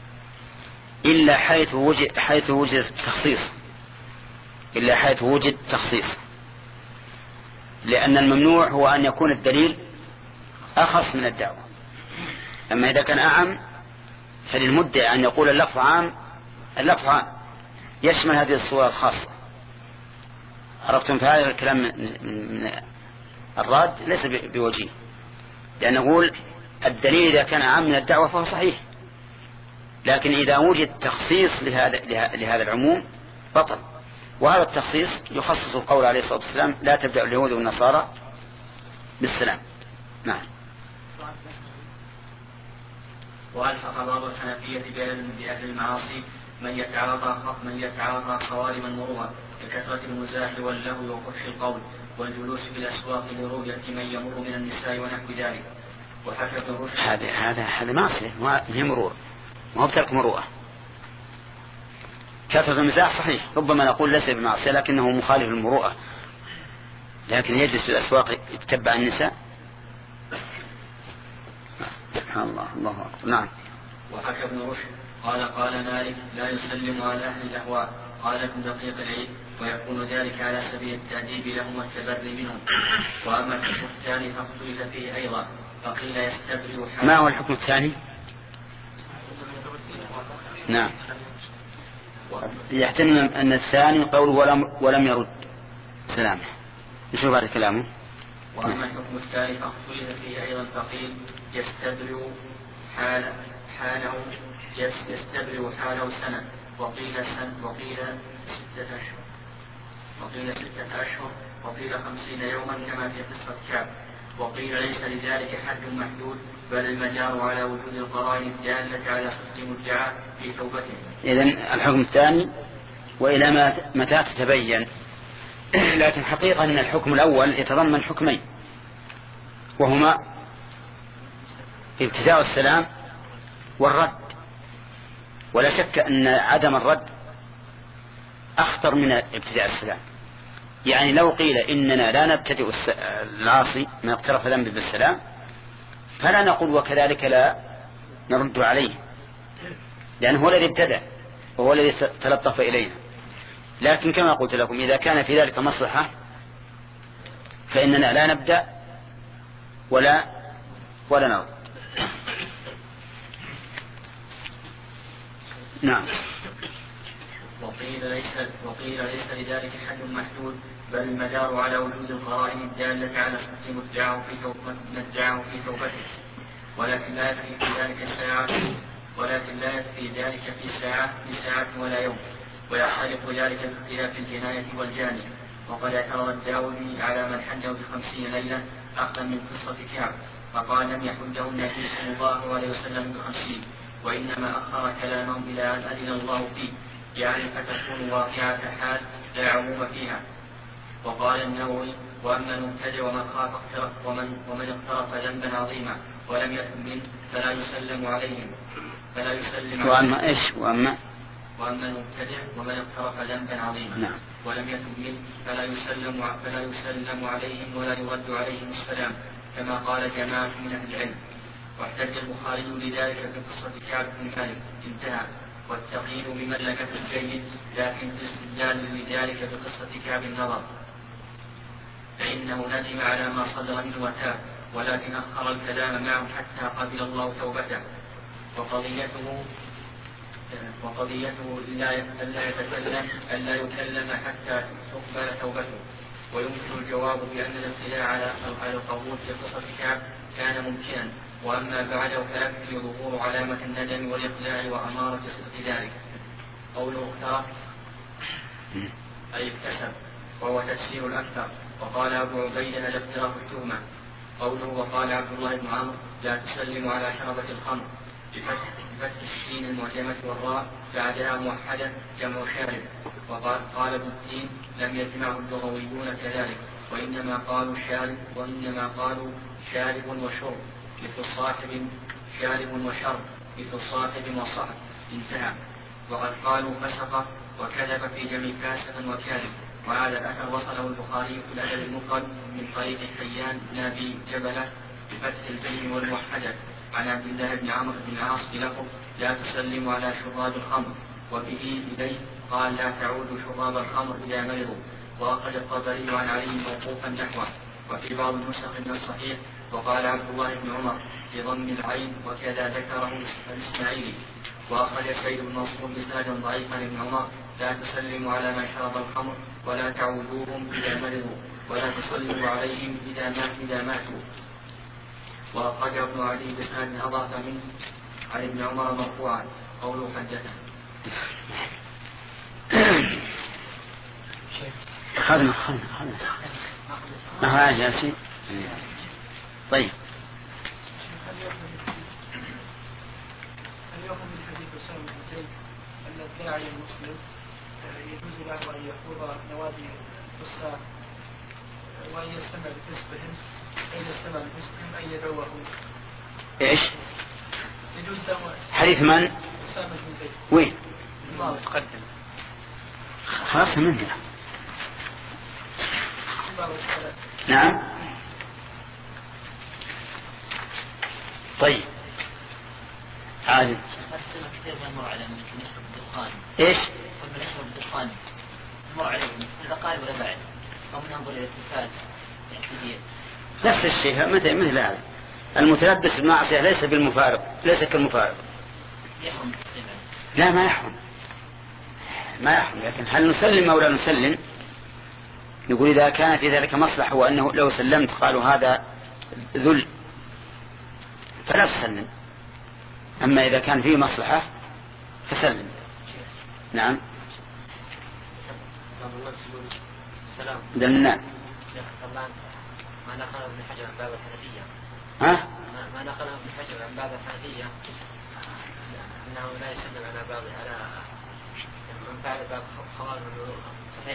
إلا حيث وجد حيث وجد تخصيص إلا حيث وجد تخصيص لأن الممنوع هو أن يكون الدليل أخص من الدعوة. أما إذا كان أعم فللمدعي أن يقول اللفظ عام اللفظ عام يشمل هذه الصورة الخاصة. عرفتم؟ فهذا الكلام من الراد ليس بوجيه، لأن نقول الدليل إذا كان عام من الدعوة فهو صحيح، لكن إذا وجد تخصيص لهذا, لهذا العموم بطل. وهذا التخصيص يخصص القول عليه الصلاة والسلام لا تبدأ اليهود والنصارى بالسلام. نعم. وألحق بعض الحنفية بأهل المعاصي من يتعاطى من يتعاطى خوارم المروءة ككثرة المزاح واللهو وفحش القول والجلوس في الأسواق لرؤية من يمر من النساء ونحو ذلك. وحكى ابن رشد هذا هذا هذا معصية ما هي مروءة، ما هو بترك مروءة. كثرة المزاح صحيح ربما نقول ليس بمعصية لكنه مخالف للمروءة، لكن يجلس في الأسواق يتبع النساء. سبحان الله. الله أكبر. نعم. وحكى ابن رشد قال قال مالك لا يسلم على أهل الأهواء. قال ابن دقيق العيد ويكون ذلك على سبيل التأديب لهم والتبري منهم. وأما الحكم الثاني فاختلف فيه أيضا فقيل يستبرئ حاله. ما هو الحكم الثاني؟ نعم. يحتمل أن الثاني قوله ولم, ولم يرد سلامه. نشوف بعد كلامه. وأما الحكم الثاني فاختلف فيه أيضا فقيل يستبرئ حال حاله يستبرئ حاله سنة وقيل سنة وقيل ستة أشهر وقيل ستة أشهر وقيل خمسين يوما كما في قصة كعب. وقيل ليس لذلك حد محدود بل المجار على وجود القرائن الدالة على صدق مدعاه في توبته. إذن الحكم الثاني وإلى ما متى تتبين. لكن حقيقة أن الحكم الأول يتضمن حكمين وهما ابتداء السلام والرد. ولا شك أن عدم الرد أخطر من ابتداء السلام. يعني لو قيل إننا لا نبتدئ العاصي ما اقترف ذنب بالسلام فلا نقول وكذلك لا نرد عليه لأنه هو الذي ابتدأ وهو الذي تلطف إلينا. لكن كما قلت لكم إذا كان في ذلك مصلحة فإننا لا نبدأ ولا ولا نرد. نعم. وقيل ليس وقيل ليس لذلك حد محدود بل المدار على وجود القرائن الدالة على صدق مدعاه في توبته مدعاه في توبته. ولكن لا يكفي في ذلك ساعة ولكن لا يكفي ذلك في ساعة في ساعة ولا يوم. ويختلف ذلك باختلاف الجناية والجاني. وقد اعترض الداودي على من حده بخمسين ليلة أخذا من قصة كعب فقال لم يحده النبي صلى الله عليه وسلم بخمسين وإنما أخر كلامهم إلى أن أذن الله فيه يعني فتكون واقعة حال لا عموم فيها. وقال النووي وأما المبتدع ومن خاف اقترف ومن ومن اقترف ذنبا عظيما ولم يتم منه فلا يسلم عليهم فلا يسلم وأما إيش وأما وأما المبتدع ومن اقترف ذنبا عظيما نعم. ولم يتم منه فلا يسلم فلا يسلم عليهم ولا يرد عليهم السلام كما قال جماعة من أهل العلم. واحتج البخاري لذلك في قصة كعب بن مالك انتهى. والتقييد بمملكة الجيد لكن الاستدلال لذلك بقصة كعب النظر فإنه ندم على ما صدر منه وتاب ولكن أخر الكلام معه حتى قبل الله توبته. وقضيته وقضيته ألا يتكلم ألا يكلم حتى تقبل توبته. ويمكن الجواب بأن الاطلاع على القبول في قصة كعب كان ممكنا وأما بعده فيكفي ظهور علامة الندم والإقلاع وأمارة صدق ذلك. قوله اقترف أي اكتسب وهو تفسير الأكثر. وقال أبو عبيدة الاقتراف التهمة. قوله وقال عبد الله بن عمرو لا تسلم على شربة الخمر بفتح, بفتح الشين المعجمة والراء بعدها موحدة جمع شارب. وقال قال ابن الدين لم يجمعه اللغويون كذلك وإنما قالوا شارب وإنما قالوا شارب وشرب مثل صاحب شارب وشرب مثل صاحب وصحب انتهى. وقد قالوا فسق وكذب في جميع فاسق وكاذب. وهذا الأثر وصله البخاري في الأدب المفرد من طريق حيان بن أبي جبلة بفتح الجيم والموحدة عن عبد الله بن عمرو بن العاص بلفظ لا تسلم على شراب الخمر وبه إليه قال لا تعود شراب الخمر إذا مرضوا. وأخرج الطبري عن علي موقوفا نحوه. وفي بعض النسخ من الصحيح وقال عبد الله بن عمر بضم العين وكذا ذكره الإسماعيلي. وأخرج سيد بن منصور بسندا ضعيفا لابن عمر لا تسلموا على من شرب الخمر ولا تعودوهم إذا مرضوا ولا تسلموا عليهم إذا مات إذا ماتوا. وأخرج ابن علي بسند أضاف منه عن ابن عمر مرفوعا قوله حدثه. خلنا خلنا خلنا ما هو جالسين. طيب اليوم من حديث أسامة بن زيد أن الداعي المسلم يجوز له أن يخوض نوادي الفساق وأن يستمع بحسبهم أن يستمع بحسبهم أن يدعوه. إيش؟ يجوز له حديث من؟ أسامة بن زيد. وين؟ تقدم. خلاص منها. نعم. طيب عادل. كثير يمر على من يشرب الدخان. إيش؟ من يشرب الدخان يمر عليه إذا قال ولا بعد أو من أنظر إلى التلفاز نفس الشيء مثل مثل هذا. المتلبس بالمعصية ليس بالمفارق، ليس كالمفارق. يحرم. لا ما يحرم، ما يحرم، لكن هل نسلم أو لا نسلم؟ يقول إذا كان في ذلك مصلحة وأنه لو سلمت قالوا هذا ذل فلا تسلم، أما إذا كان فيه مصلحة فسلم. نعم. دلنا ما نقل ابن حجر عن باب الحنفية. ها؟ ما نقل ابن حجر عن باب الحنفية أنه لا يسلم على بعض على من فعل باب خوارج صحيح.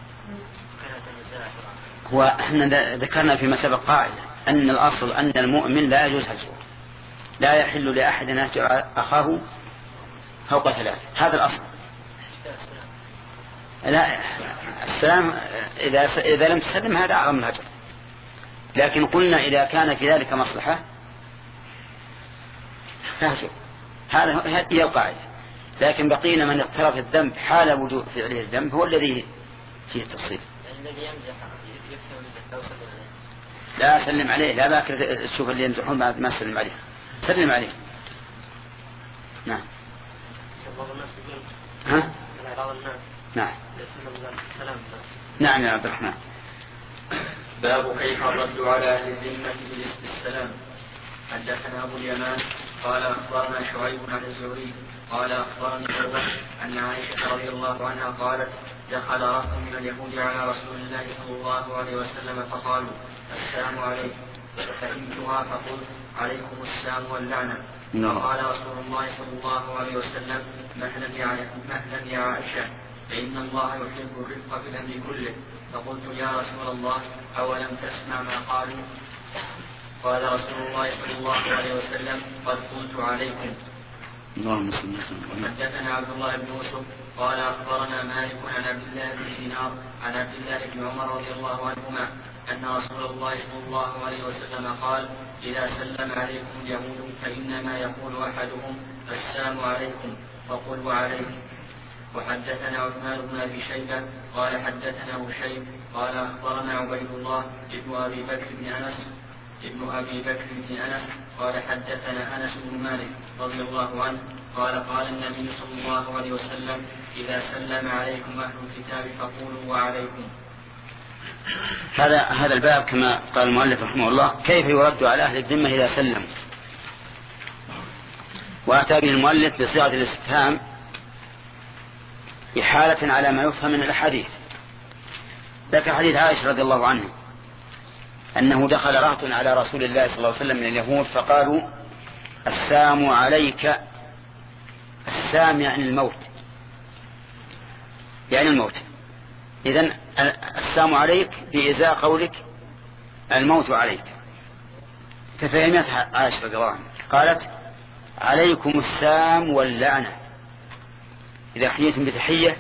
هو احنا ذكرنا فيما سبق قاعدة أن الأصل أن المؤمن لا يجوز هجره، لا يحل لأحد أن يهجر أخاه فوق ثلاث، هذا الأصل. لا السلام إذا إذا لم تسلم هذا أعظم الهجر، لكن قلنا إذا كان في ذلك مصلحة فهجر، هذا هي القاعدة. لكن بقينا من اقترف الذنب حال وجود فعله الذنب هو الذي فيه التفصيل. الذي يمزح لا سلم عليه، لا باكر تشوف اللي يمزحون بعد ما سلم عليه، سلم عليه. نعم. ها؟ نعم. نعم يا عبد الرحمن. باب كيف الرد على أهل الذمة بالاستسلام. حدثنا أبو اليمان قال أخبرنا شعيب عن الزهري قال أخبرني عروة أن عائشة رضي الله عنها قالت دخل رهط من اليهود على رسول الله صلى الله عليه وسلم فقالوا السلام عليكم، ففهمتها فقلت عليكم السلام واللعنة. فقال رسول الله صلى الله عليه وسلم مهلا يا عائشة فإن الله يحب الرفق في الأمر كله. فقلت يا رسول الله أولم تسمع ما قالوا؟ قال رسول الله صلى الله عليه وسلم قد قلت عليكم. حدثنا عبد الله بن يوسف قال أخبرنا مالك عن عبد الله بن دينار عن عبد الله بن عمر رضي الله عنهما أن رسول الله صلى الله عليه وسلم قال إذا سلم عليكم اليهود فإنما يقول أحدهم السلام عليكم فقلوا عليكم. وحدثنا عثمان بن أبي شيبة قال حدثنا هشيم قال أخبرنا عبيد الله ابن أبي بكر بن أنس ابن أبي بكر بن أنس قال حدثنا أنس بن مالك رضي الله عنه قال قال النبي صلى الله عليه وسلم إذا سلم عليكم أهل الكتاب فقولوا وعليكم. هذا هذا الباب كما قال المؤلف رحمه الله كيف يرد على أهل الذمة إذا سلموا، وأتى به المؤلف بصيغة الاستفهام إحالة على ما يفهم من الحديث. ذكر حديث عائشة رضي الله عنه أنه دخل رهط على رسول الله صلى الله عليه وسلم من اليهود فقالوا السلام عليك. السام يعني الموت، يعني الموت. إذن السلام عليك بإزاء قولك الموت عليك. ففهمتها عائشة رضي الله عنها قالت عليكم السام واللعنة. إذا حييتم بتحية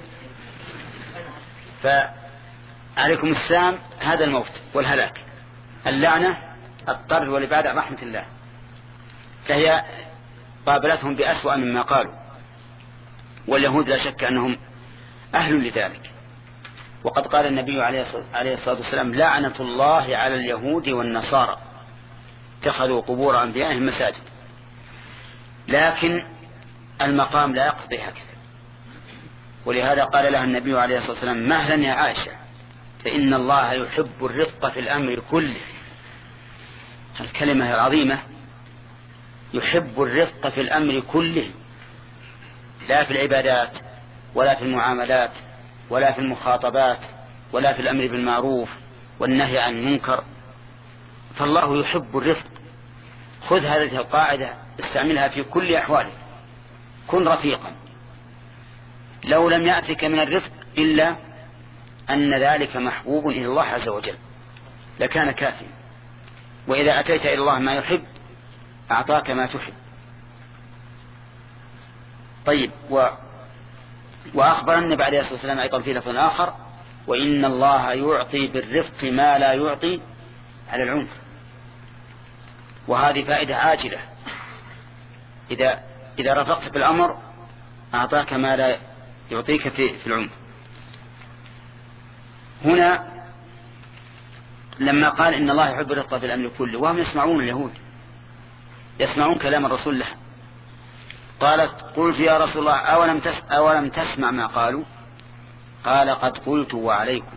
فعليكم السام هذا الموت والهلاك، اللعنة الطرد والإبعاد عن رحمة الله. فهي قابلتهم بأسوأ مما قالوا، واليهود لا شك أنهم أهل لذلك. وقد قال النبي عليه الصلاة والسلام لعنة الله على اليهود والنصارى اتخذوا قبور أنبيائهم مساجد. لكن المقام لا يقضي هكذا، ولهذا قال لها النبي عليه الصلاة والسلام مهلا يا عائشة فإن الله يحب الرفق في الأمر كله. الكلمة العظيمة يحب الرفق في الأمر كله، لا في العبادات ولا في المعاملات ولا في المخاطبات ولا في الأمر بالمعروف والنهي عن المنكر، فالله يحب الرفق. خذ هذه القاعدة استعملها في كل أحوالك، كن رفيقا. لو لم يأتك من الرفق إلا أن ذلك محبوب إلى الله عز وجل لكان كافيا، وإذا أتيت إلى الله ما يحب أعطاك ما تحب. طيب و... وأخبر النبي عليه الصلاة والسلام أيضا في لفظ آخر وإن الله يعطي بالرفق ما لا يعطي على العنف. وهذه فائدة عاجلة إذا إذا رفقت بالأمر أعطاك ما لا يعطيك في, في العمر. هنا لما قال إن الله يحب الرفق في الأمر كله، وهم يسمعون اليهود يسمعون كلام الرسول له، قالت قلت يا رسول الله أولم, تس أولم تسمع ما قالوا؟ قال قد قلت وعليكم.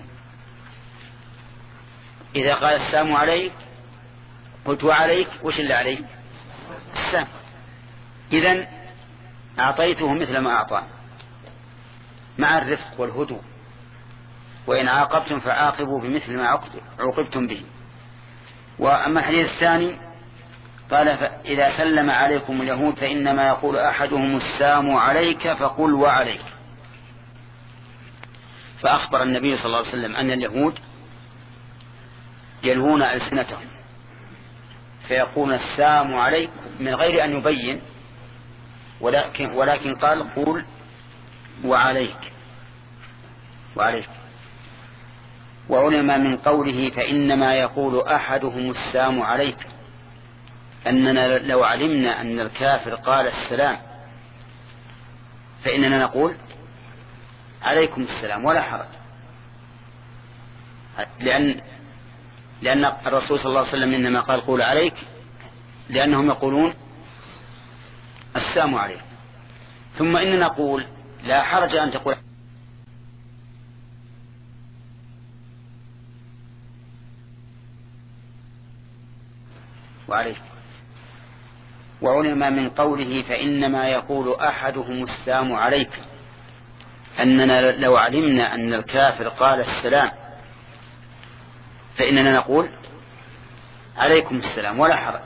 إذا قال السلام عليك قلت وعليك، وش اللي عليك؟ السلام. إذن أعطيته مثل ما أعطاه مع الرفق والهدوء، وإن عاقبتم فعاقبوا بمثل ما عوقبتم به. وأما الحديث الثاني قال إذا سلم عليكم اليهود فإنما يقول أحدهم السلام عليك فقل وعليك. فأخبر النبي صلى الله عليه وسلم أن اليهود يلوون ألسنتهم فيقول السلام عليك من غير أن يبين، ولكن, ولكن قال قول وعليك وعليك. وعلم من قوله فإنما يقول أحدهم السلام عليك أننا لو علمنا أن الكافر قال السلام فإننا نقول عليكم السلام ولا حرج، لأن لأن الرسول صلى الله عليه وسلم إنما قال قول عليك لأنهم يقولون السلام عليك. ثم إننا نقول لا حرج أن تقول وعليك. وعلم من قوله فإنما يقول أحدهم السلام عليك أننا لو علمنا أن الكافر قال السلام فإننا نقول عليكم السلام ولا حرج،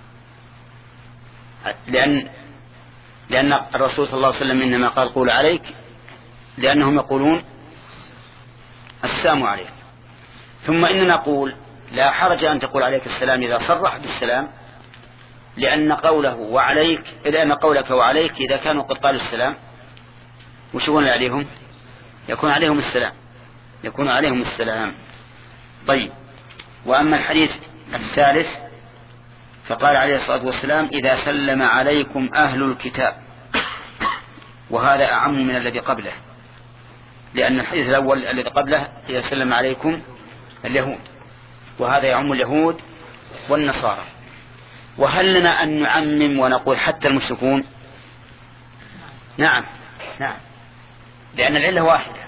لأن لأن الرسول صلى الله عليه وسلم إنما قال قول عليك لأنهم يقولون السلام عليك. ثم إننا نقول لا حرج أن تقول عليك السلام إذا صرح بالسلام، لأن قوله وعليك لأن قولك وعليك إذا كانوا قد قالوا السلام وش يقول عليهم؟ يكون عليهم السلام يكون عليهم السلام. طيب. وأما الحديث الثالث فقال عليه الصلاة والسلام إذا سلم عليكم أهل الكتاب، وهذا أعم من الذي قبله، لأن الحديث الأول الذي قبله إذا سلم عليكم اليهود، وهذا يعم اليهود والنصارى. وهل لنا أن نعمم ونقول حتى المشركون؟ نعم نعم، لأن العلة واحدة.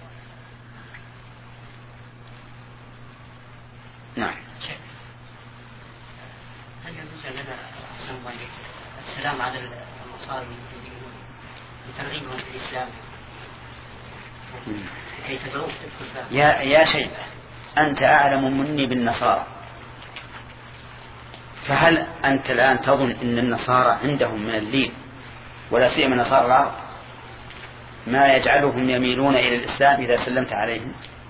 نعم. هل يجوز لنا السلام على النصارى لترغيبهم في الإسلام كي تدعوه تدخل؟ يا يا شيخ أنت أعلم مني بالنصارى، فهل أنت الآن تظن أن النصارى عندهم من اللين ولا سيما نصارى العرب ما يجعلهم يميلون إلى الإسلام إذا سلمت عليهم؟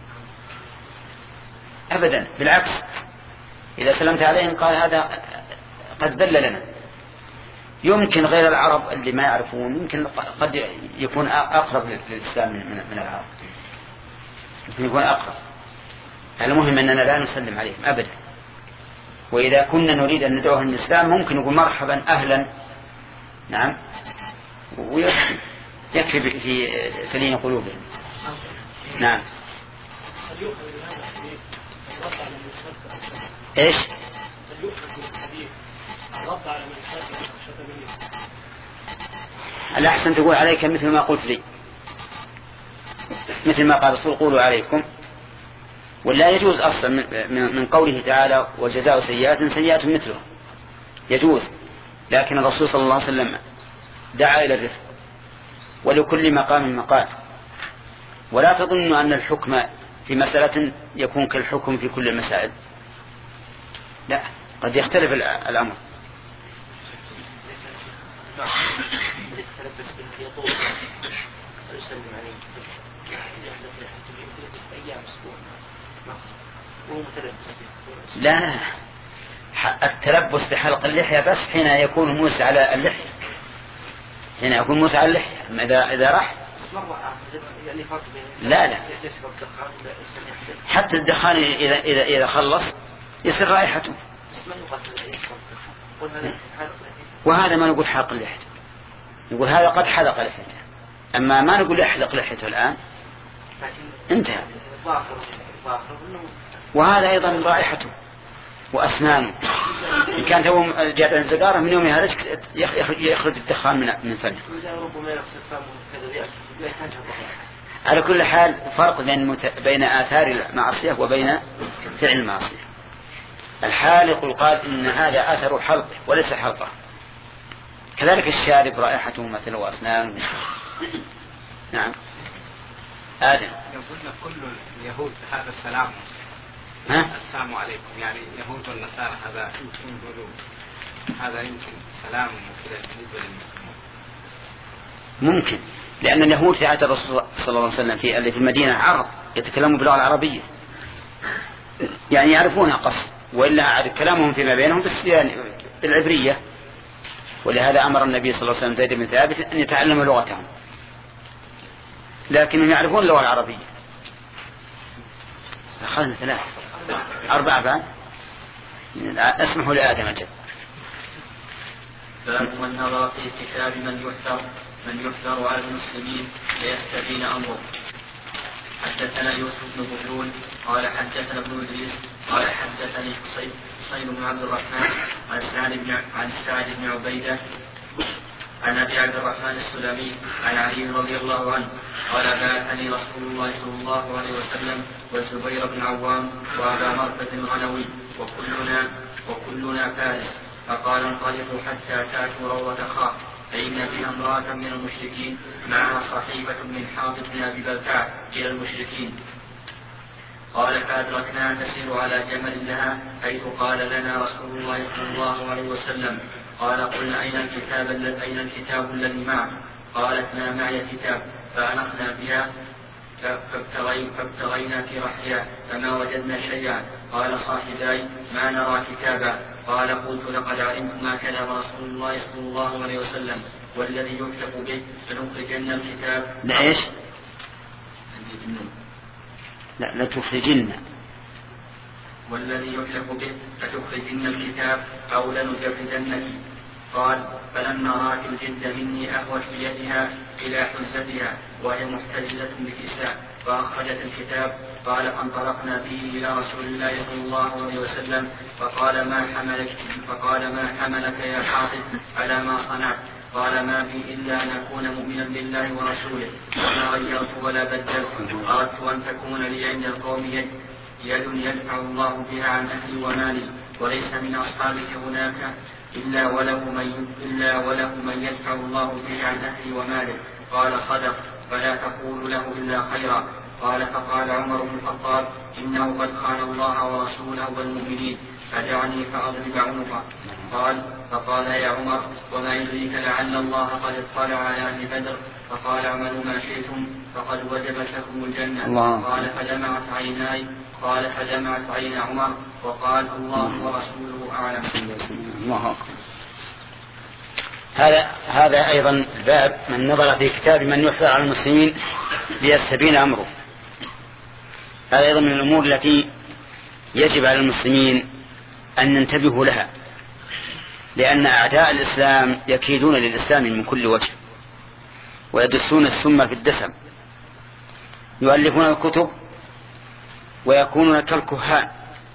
أبدا، بالعكس، إذا سلمت عليهم قال هذا قد دل لنا. يمكن غير العرب اللي ما يعرفون يمكن قد يكون أقرب للإسلام من العرب، يمكن يكون أقرب. المهم أننا لا نسلم عليهم أبدا، وإذا كنا نريد أن ندعوهم للإسلام ممكن نقول مرحبا أهلا. نعم، ويكفي يكفي في تلين قلوبهم. نعم. ايش؟ الأحسن تقول عليك مثل ما قلت لي، مثل ما قال الرسول قولوا عليكم. ولا يجوز أصلا من قوله تعالى والجزاء سيئات سيئات مثله، يجوز، لكن الرسول صلى الله عليه وسلم دعا إلى الرفق، ولكل مقام مقال. ولا تظن أن الحكم في مسألة يكون كالحكم في كل المسائل، لا، قد يختلف الأمر. لا، التلبس بحلق اللحية بس حين يكون موسى على اللحية، حين يكون موسى على اللحية. إذا إذا راح لا لا، حتى الدخان إذا إذا إذا خلص يصير رائحته، وهذا ما نقول حلق اللحية. يقول هذا قد حلق لحيته، أما ما نقول احلق لحيته الآن، انتهى. وهذا أيضا رائحته وأسنانه، إن كانت هو جاءت الزقارة من يوم يهرج يخرج الدخان من من فمه. على كل حال فرق بين بين آثار المعصية وبين فعل المعصية. الحالق يقال إن هذا أثر حلق وليس حلقة. كذلك الشارب رائحته مثل وأسنانه. نعم. آدم. يقولنا كل اليهود هذا السلام. ها؟ السلام عليكم، يعني يهود والنصارى هذا يمكن يقولوا هذا يمكن سلام وكذا بالنسبة للمسلمين. ممكن، لأن اليهود في عهد الرسول صلى الله عليه وسلم في اللي في المدينة عرب يتكلمون باللغة العربية، يعني يعرفونها قصد، وإلا كلامهم فيما بينهم بس يعني بالعبرية. ولهذا أمر النبي صلى الله عليه وسلم زيد بن ثابت أن يتعلم لغتهم، لكنهم يعرفون اللغة العربية. أخذنا ثلاثة أربعة بعد. اسمحوا لآدم أجل. باب من نظر في كتاب من يحذر من يحذر على المسلمين ليستبين أمره. حدثنا يوسف بن بطول قال حدثنا ابن إدريس قال حدثني حسين حسين بن عبد الرحمن عن سعد بن عن سعد بن عبيدة عن أبي عبد الرحمن السلمي عن علي رضي الله عنه قال بعثني رسول الله صلى الله عليه وسلم والزبير بن عوام وأبا مرثد الغنوي وكلنا وكلنا فارس، فقال انطلقوا حتى تأتوا روضة خاف فإن بها امرأة من المشركين معها صحيفة من حاطب بن أبي بلتع إلى المشركين. قال فأدركنا تسير على جمل لها حيث قال لنا رسول الله صلى الله عليه وسلم. قال قلنا أين الكتاب أين الكتاب الذي معك؟ قالت ما معي كتاب. فأنخنا بها فابتغينا في رحلها فما وجدنا شيئا. قال صاحباي ما نرى كتابا. قال قلت لقد علمت ما كلام رسول الله صلى الله عليه وسلم والذي يكتب به لنخرجن الكتاب. لا ايش؟ لا لا تخرجن. والذي يكتب به لتخرجن الكتاب أو لنجردنك. قال فلما رأت الجد مني أهوت بيدها إلى حلزتها وهي محتجزة بكساء فأخرجت الكتاب. قال فانطلقنا به إلى رسول الله صلى الله عليه وسلم فقال ما حملك فقال ما حملك يا حاطب على ما صنعت؟ قال ما بي إلا أن أكون مؤمنا بالله ورسوله وما غيرت ولا بدلت. أردت أن تكون لي عند القوم يد يد يدفع الله بها عن أهلي ومالي وليس من أصحابك هناك إلا وله من إلا وله من يدفع الله به عن أهلي ومالي. قال صدق فلا تقول له إلا خيرا. قال فقال عمر بن الخطاب إنه قد خان الله ورسوله والمؤمنين فدعني فأضرب عنقه. قال فقال يا عمر وما يدريك لعل الله قد اطلع على أهل بدر فقال اعملوا ما شئتم فقد وجبت لكم الجنة. الله. قال فدمعت عيناي قال فدمعت عين عمر وقال الله ورسوله أعلم. الله أكبر. هذا هذا أيضا باب من نظر في كتاب من يحذر على المسلمين ليستبين أمره. هذا أيضا من الأمور التي يجب على المسلمين أن ننتبه لها، لأن أعداء الإسلام يكيدون للإسلام من كل وجه ويدسون السم في الدسم، يؤلفون الكتب ويكونون كالكهان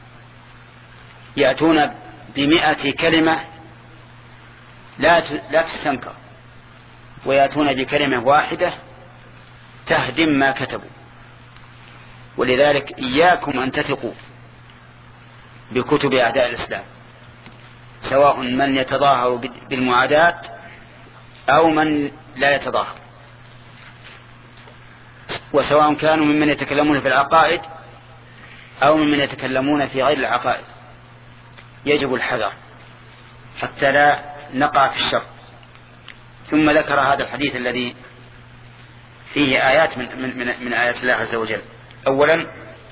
يأتون بمئة كلمة لا لا تستنكر ويأتون بكلمة واحدة تهدم ما كتبوا. ولذلك إياكم أن تثقوا بكتب أعداء الإسلام، سواء من يتظاهر بالمعاداة أو من لا يتظاهر، وسواء كانوا ممن يتكلمون في العقائد أو ممن يتكلمون في غير العقائد. يجب الحذر حتى لا نقع في الشر. ثم ذكر هذا الحديث الذي فيه آيات من, من, من آيات الله عز وجل. أولا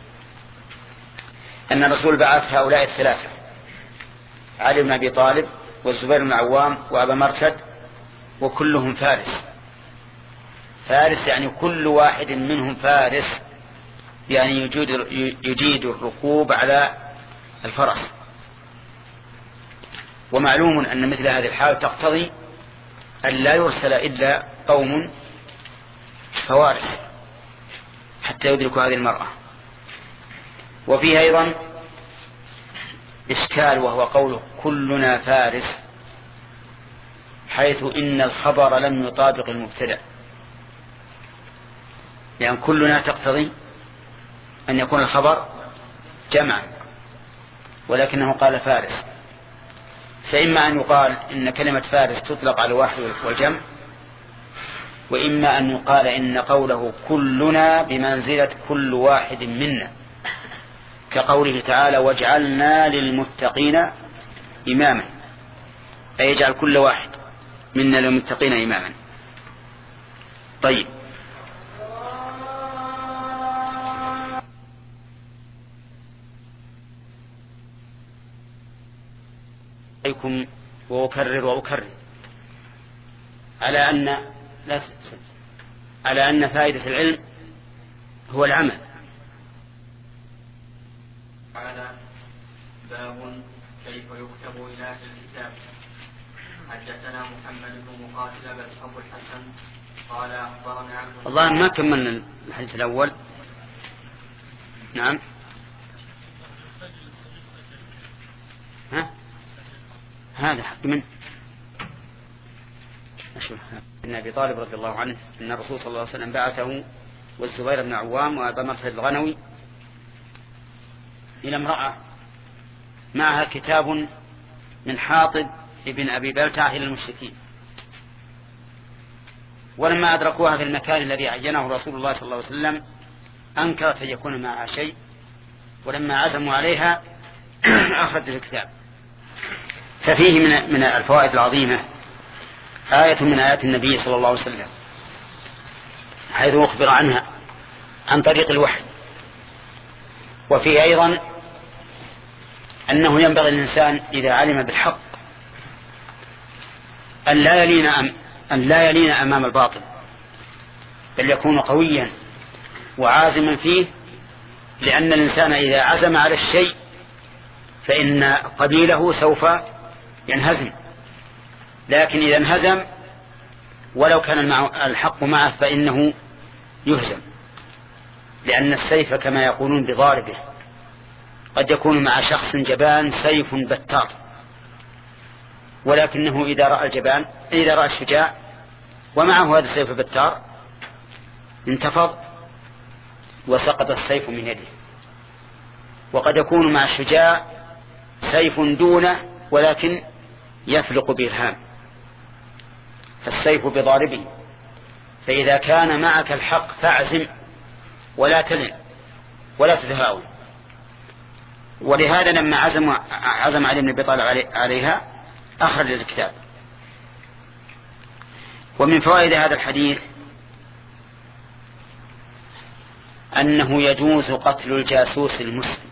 أن الرسول بعث هؤلاء الثلاثة علي بن أبي طالب والزبير بن عوام وأبا مرثد وكلهم فارس. فارس يعني كل واحد منهم فارس، يعني يجيد, يجيد الركوب على الفرس. ومعلوم أن مثل هذه الحال تقتضي أن لا يرسل إلا قوم فوارس حتى يدركوا هذه المرأة. وفيه أيضا إشكال وهو قوله كلنا فارس، حيث إن الخبر لم يطابق المبتدأ، لأن يعني كلنا تقتضي أن يكون الخبر جمعا، ولكنه قال فارس، فإما أن يقال إن كلمة فارس تطلق على الواحد والجمع، وإما أن يقال إن قوله كلنا بمنزلة كل واحد منا، كقوله تعالى واجعلنا للمتقين إماما، أي يجعل كل واحد منا للمتقين إماما. طيب، عليكم وأكرر وأكرر على أن لا على أن فائدة العلم هو العمل. على باب كيف يكتب إلى أهل الكتاب. حدثنا محمد بن مقاتل أبو الحسن قال أخبرنا عبد الله ما كملنا الحديث الأول. نعم. ها؟ هذا حق من أشوف أن أبي طالب رضي الله عنه أن الرسول صلى الله عليه وسلم بعثه والزبير بن عوام وأبا مرثد الغنوي إلى امرأة معها كتاب من حاطب ابن أبي بلتعة إلى المشركين، ولما أدركوها في المكان الذي عينه رسول الله صلى الله عليه وسلم أنكرت أن يكون معها شيء، ولما عزموا عليها أخرجت الكتاب. ففيه من من الفوائد العظيمة آية من آيات النبي صلى الله عليه وسلم، حيث أخبر عنها عن طريق الوحي. وفيه أيضا أنه ينبغي الإنسان إذا علم بالحق أن لا يلين أم أن لا يلين أمام الباطل، بل يكون قويا وعازما فيه، لأن الإنسان إذا عزم على الشيء فإن قبيله سوف ينهزم، لكن إذا انهزم ولو كان الحق معه فإنه يهزم، لأن السيف كما يقولون بضاربه، قد يكون مع شخص جبان سيف بتار، ولكنه إذا رأى الجبان إذا رأى الشجاع ومعه هذا السيف بتار انتفض وسقط السيف من يده. وقد يكون مع الشجاع سيف دونه ولكن يفلق بالهام، فالسيف بضاربه. فإذا كان معك الحق فاعزم ولا تلن ولا تتهاون. ولهذا لما عزم عزم علي بن أبي طالب عليها أخرج الكتاب. ومن فوائد هذا الحديث أنه يجوز قتل الجاسوس المسلم،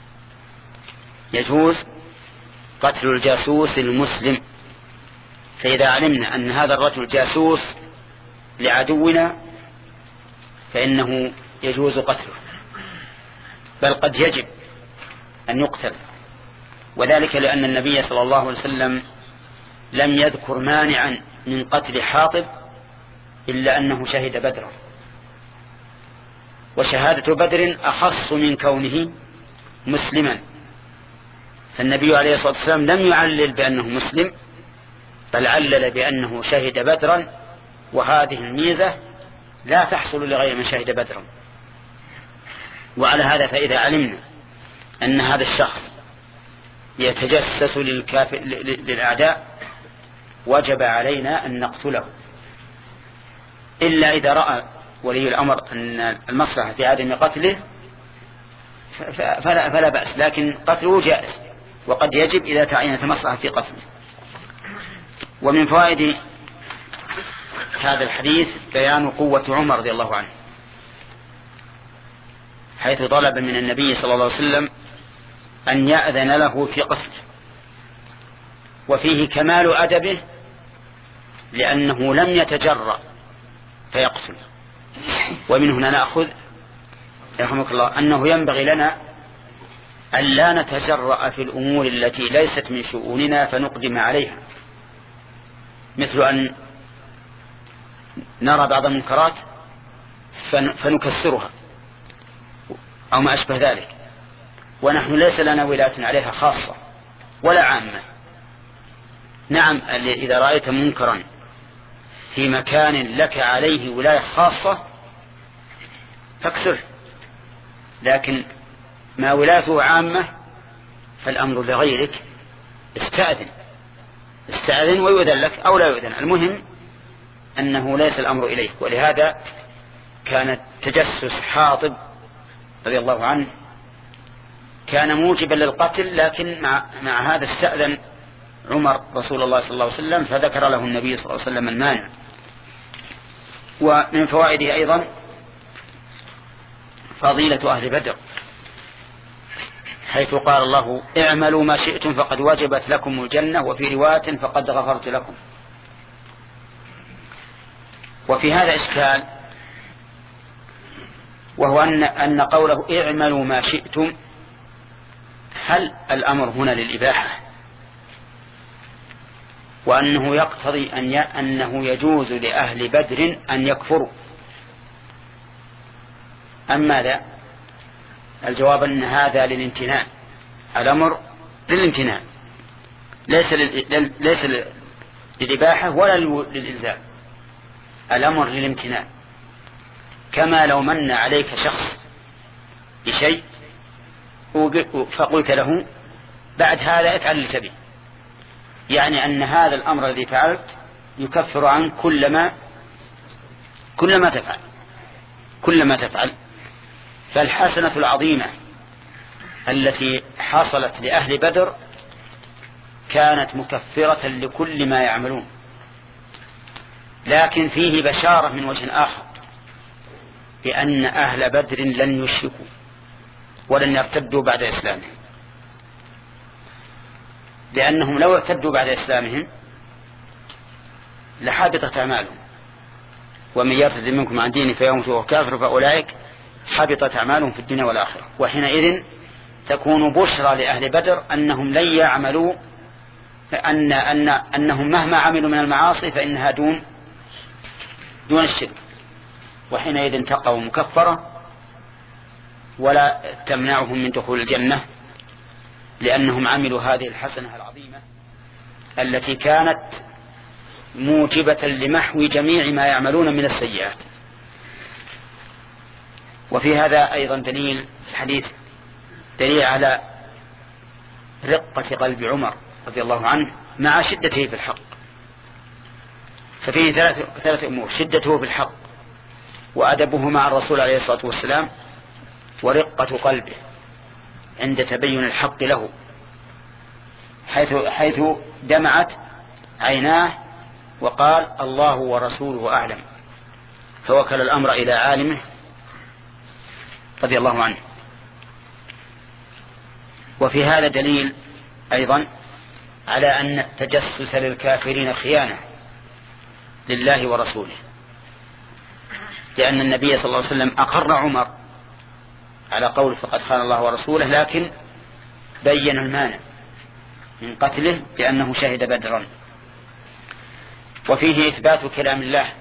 يجوز قتل الجاسوس المسلم. فإذا علمنا أن هذا الرجل جاسوس لعدونا فإنه يجوز قتله، بل قد يجب أن يقتل، وذلك لأن النبي صلى الله عليه وسلم لم يذكر مانعا من قتل حاطب إلا أنه شهد بدرا، وشهادة بدر أخص من كونه مسلما، فالنبي عليه الصلاة والسلام لم يعلل بأنه مسلم بل علل بأنه شهد بدرا، وهذه الميزة لا تحصل لغير من شهد بدرا. وعلى هذا فإذا علمنا أن هذا الشخص يتجسس للكافر للأعداء وجب علينا أن نقتله، إلا إذا رأى ولي الأمر أن المصلحة في عدم قتله فلا, فلا بأس، لكن قتله جائز، وقد يجب إذا تعينت المصلحة في قتله. ومن فوائد هذا الحديث بيان قوة عمر رضي الله عنه، حيث طلب من النبي صلى الله عليه وسلم أن يأذن له في قتله، وفيه كمال أدبه لأنه لم يتجرأ فيقتل. ومن هنا نأخذ رحمك الله أنه ينبغي لنا أن لا نتجرأ في الأمور التي ليست من شؤوننا فنقدم عليها، مثل أن نرى بعض المنكرات فنكسرها أو ما أشبه ذلك، ونحن ليس لنا ولاية عليها خاصة ولا عامة. نعم، إذا رأيت منكرا في مكان لك عليه ولاية خاصة فاكسره، لكن ما ولايته عامة فالأمر لغيرك، استأذن استأذن ويؤذن لك أو لا يؤذن، المهم أنه ليس الأمر إليك. ولهذا كان تجسس حاطب رضي الله عنه كان موجبا للقتل، لكن مع, مع هذا استأذن عمر رسول الله صلى الله عليه وسلم فذكر له النبي صلى الله عليه وسلم المانع. ومن فوائده أيضا فضيلة أهل بدر، حيث قال الله اعملوا ما شئتم فقد وجبت لكم الجنة، وفي رواية فقد غفرت لكم. وفي هذا إشكال، وهو أن, أن قوله اعملوا ما شئتم، هل الأمر هنا للإباحة وأنه يقتضي أن ي... أنه يجوز لأهل بدر أن يكفروا أم ماذا؟ الجواب أن هذا للامتناع، الأمر للامتناع، ليس لل... ليس للإباحة ولا للإلزام، الأمر للامتناع. كما لو من عليك شخص بشيء فقلت له بعد هذا افعل اللي تبي، يعني أن هذا الأمر الذي فعلت يكفر عنك كلما كلما تفعل كلما تفعل فالحسنة العظيمة التي حصلت لأهل بدر كانت مكفرة لكل ما يعملون، لكن فيه بشارة من وجه آخر بأن أهل بدر لن يشركوا ولن يرتدوا بعد إسلامهم، لأنهم لو ارتدوا بعد إسلامهم لحبطت أعمالهم، ومن يرتد منكم عن دينه فيموت وهو كافر فأولئك حبطت أعمالهم في الدنيا والآخرة. وحينئذ تكون بشرى لأهل بدر أنهم لن يعملوا أن أن أنهم مهما عملوا من المعاصي فإنها دون دون الشرك، وحينئذ تقوا مكفرة ولا تمنعهم من دخول الجنة، لأنهم عملوا هذه الحسنة العظيمة التي كانت موجبة لمحو جميع ما يعملون من السيئات. وفي هذا أيضا دليل الحديث دليل على رقة قلب عمر رضي الله عنه مع شدته في الحق، ففيه ثلاث, ثلاث أمور: شدته في الحق، وأدبه مع الرسول عليه الصلاة والسلام، ورقة قلبه عند تبين الحق له، حيث, حيث دمعت عيناه وقال الله ورسوله أعلم، فوكل الأمر إلى عالمه رضي الله عنه. وفي هذا دليل أيضا على أن التجسس للكافرين خيانة لله ورسوله، لأن النبي صلى الله عليه وسلم أقر عمر على قول فقد خان الله ورسوله، لكن بين المانع من قتله لأنه شهد بدرا. وفيه إثبات كلام الله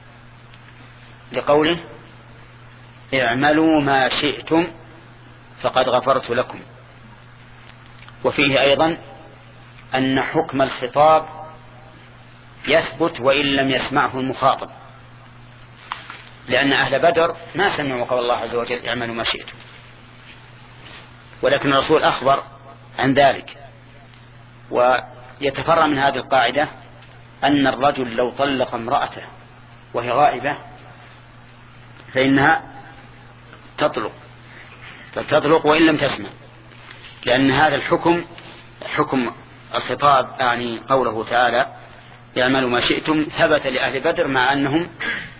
لقوله اعملوا ما شئتم فقد غفرت لكم. وفيه أيضا أن حكم الخطاب يثبت وإن لم يسمعه المخاطب، لأن أهل بدر ما سمعوا قول الله عز وجل اعملوا ما شئتم، ولكن الرسول أخبر عن ذلك. ويتفرع من هذه القاعدة أن الرجل لو طلق امرأته وهي غائبة فإنها تطلق تطلق وإن لم تسمع، لأن هذا الحكم حكم الخطاب، يعني قوله تعالى يعملوا ما شئتم، ثبت لأهل بدر مع أنهم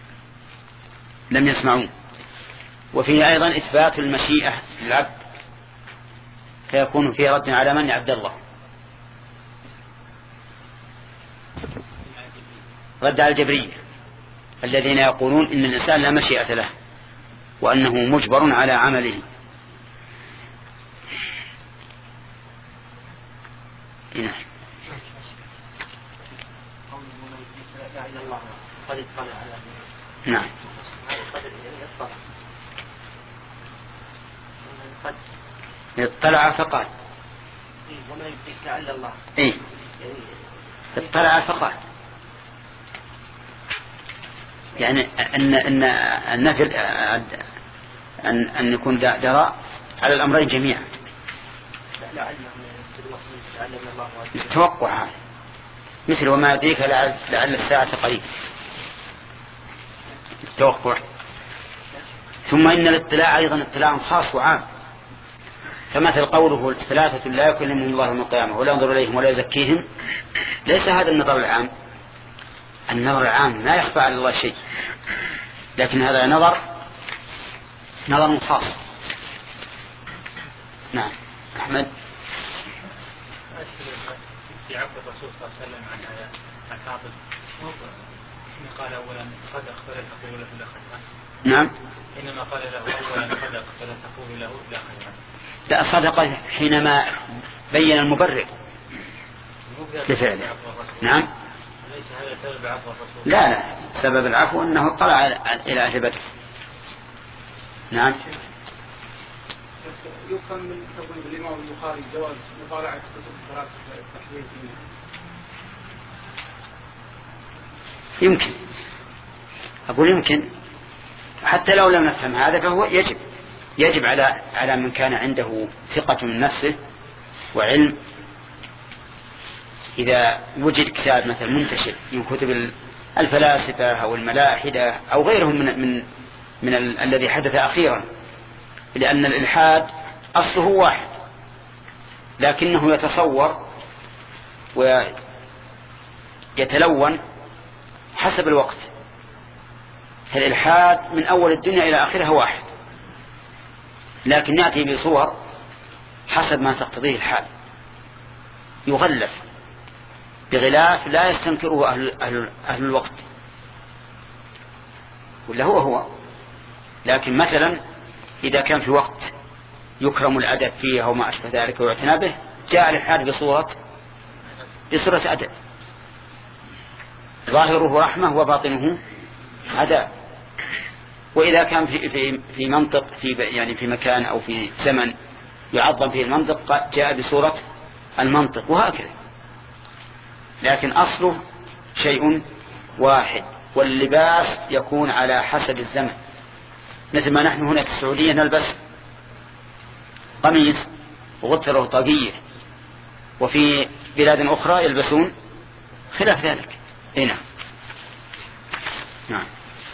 لم يسمعون. وفيه أيضا إثبات المشيئة للعبد، فيكون فيه رد على من عبد الله، رد على الجبرية الذين يقولون إن الإنسان لا مشيئة له وأنه مجبر على عمله. لا إله إلا الله قد اطلع على نعم قد اطلع قد اطلع فقال وما يدرك لعل الله إيه اطلع فقال يعني أن أن النفي أن أن يكون درى على الأمرين جميعا. التوقع مثل وما يدريك لعل, لعل الساعة قريب التوقع. ثم إن الاطلاع أيضا اطلاع خاص وعام، فمثل قوله ثلاثة لا يكلمهم الله يوم القيامة ولا ينظر إليهم ولا يزكيهم، ليس هذا النظر العام. النظر العام لا يخفى على الله شيء، لكن هذا نظر نظر خاص. نعم أحمد. في عفو الرسول صلى الله عليه وسلم عن هذا الكاظم قال أولا صدق فلا تقول له لا خيرا. نعم إنما قال له أولا صدق فلا تقول له لا خيرا. لا صدق حينما بين المبرر لفعله. نعم ليس هذا سبب عفو الرسول. لا لا سبب العفو أنه طلع إلى عجبته. نعم. يفهم من تقول الإمام البخاري جواز مطالعة كتب الثلاثة التحديث. يمكن أقول يمكن حتى لو لم نفهم هذا فهو يجب يجب على على من كان عنده ثقة من نفسه وعلم، إذا وجد كتاب مثلا منتشر من كتب الفلاسفة أو الملاحدة أو غيرهم من من من ال الذي حدث أخيرا، لأن الإلحاد أصله واحد لكنه يتصور ويتلون حسب الوقت. فالإلحاد من أول الدنيا إلى آخرها واحد، لكن يأتي بصور حسب ما تقتضيه الحال، يغلف بغلاف لا يستنكره أهل, أهل, أهل الوقت، ولا هو هو. لكن مثلا إذا كان في وقت يكرم الأدب فيه أو ما أشبه ذلك ويعتنى به، جاء الإلحاد بصورة بصورة أدب ظاهره رحمة وباطنه عذاب. وإذا كان في في في منطق في يعني في مكان أو في زمن يعظم فيه المنطق جاء بصورة المنطق، وهكذا. لكن أصله شيء واحد، واللباس يكون على حسب الزمن. مثل ما نحن هنا في السعودية نلبس قميص وغتره طاقية، وفي بلاد أخرى يلبسون خلاف ذلك. هنا نعم.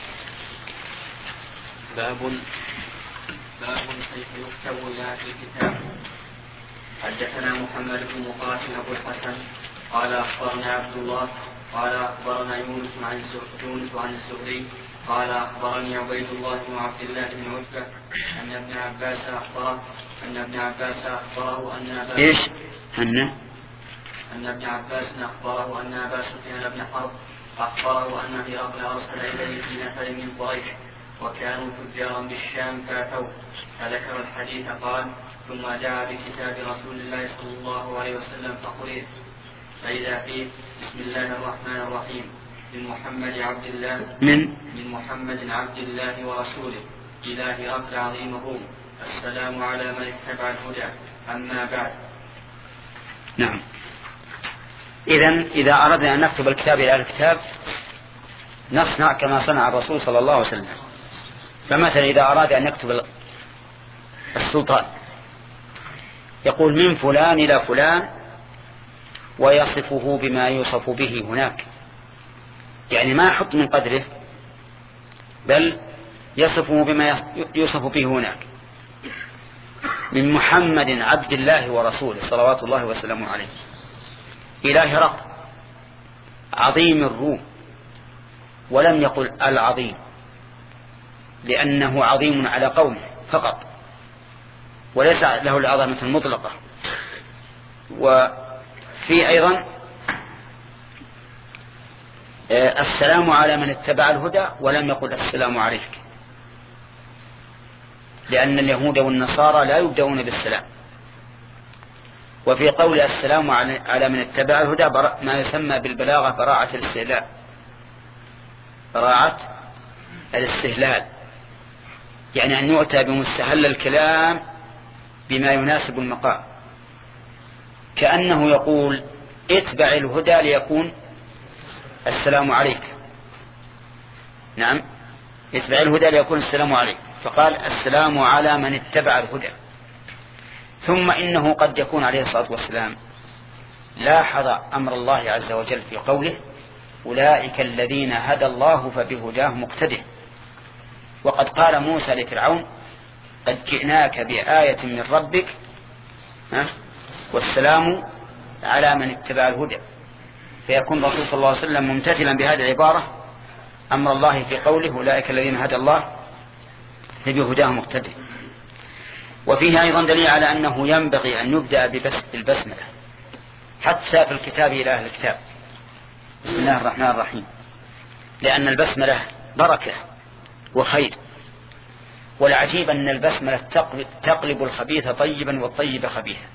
باب باب كيف يكتب ذا في الكتاب. حدثنا محمد بن مقاتل أبو الحسن قال أخبرنا عبد الله قال أخبرنا يونس عن يونس عن الزهري قال أخبرني عبيد الله بن عبد الله بن عتبة أن ابن عباس أخبره أن ابن عباس أخبره أن أبا إيش أن أن ابن عباس أخبره أن أبا سفيان بن حرب أخبره أن هرقل أرسل إليه في نفر من قريش وكانوا تجارا بالشام فاتوه فذكر الحديث قال ثم دعا بكتاب رسول الله صلى الله عليه وسلم فقرئ فإذا فيه بسم الله الرحمن الرحيم من محمد عبد الله من من محمد عبد الله ورسوله إلى هرقل عظيم الروم السلام على من اتبع الهدى أما بعد. نعم. إذن إذا أردنا أن نكتب الكتاب إلى الكتاب نصنع كما صنع الرسول صلى الله عليه وسلم. فمثلا إذا أراد أن يكتب السلطان يقول من فلان إلى فلان ويصفه بما يوصف به هناك، يعني ما يحط من قدره بل يصفه بما يوصف به هناك. من محمد عبد الله ورسوله صلوات الله وسلامه عليه إلى هرقل عظيم الروم، ولم يقل العظيم لأنه عظيم على قومه فقط وليس له العظمة المطلقة. وفي أيضا السلام على من اتبع الهدى ولم يقل السلام عليك، لأن اليهود والنصارى لا يبدأون بالسلام. وفي قول السلام على من اتبع الهدى ما يسمى بالبلاغة براعة الاستهلاء، براعة الاستهلال، يعني أن يؤتى بمستهل الكلام بما يناسب المقام، كأنه يقول اتبع الهدى ليكون السلام عليك. نعم، اتبع الهدى ليكون السلام عليك، فقال السلام على من اتبع الهدى. ثم إنه قد يكون عليه الصلاة والسلام لاحظ أمر الله عز وجل في قوله أولئك الذين هدى الله فبهداه مقتده. وقد قال موسى لفرعون قد جئناك بآية من ربك والسلام على من اتبع الهدى، فيكون الرسول صلى الله عليه وسلم ممتثلا بهذه العبارة أمر الله في قوله أولئك الذين هدى الله فبهداه مقتده. وفيه أيضا دليل على أنه ينبغي أن يبدأ بالبسملة حتى في الكتاب إلى أهل الكتاب، بسم الله الرحمن الرحيم، لأن البسملة بركة وخير. والعجيب أن البسملة تقلب الخبيث طيبا والطيب خبيثا.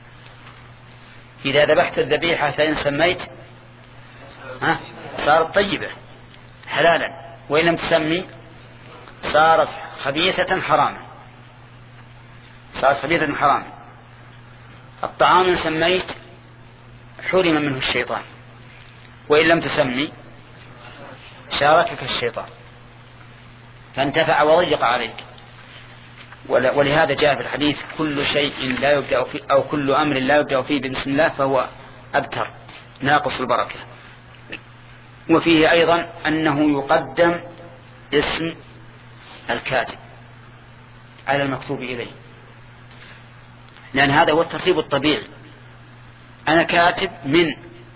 إذا ذبحت الذبيحة فإن سميت ها صارت طيبة حلالا، وإن لم تسمي صارت خبيثة حراما، صارت خبيثة حراما. الطعام إن سميت حرم منه الشيطان، وإن لم تسمي شاركك الشيطان فانتفع وضيق عليك. ولهذا جاء في الحديث كل شيء لا يبدأ فيه أو كل أمر لا يبدأ فيه بسم الله فهو أبتر ناقص البركة. وفيه أيضا أنه يقدم اسم الكاتب على المكتوب إليه، لأن هذا هو الترتيب الطبيعي. أنا كاتب من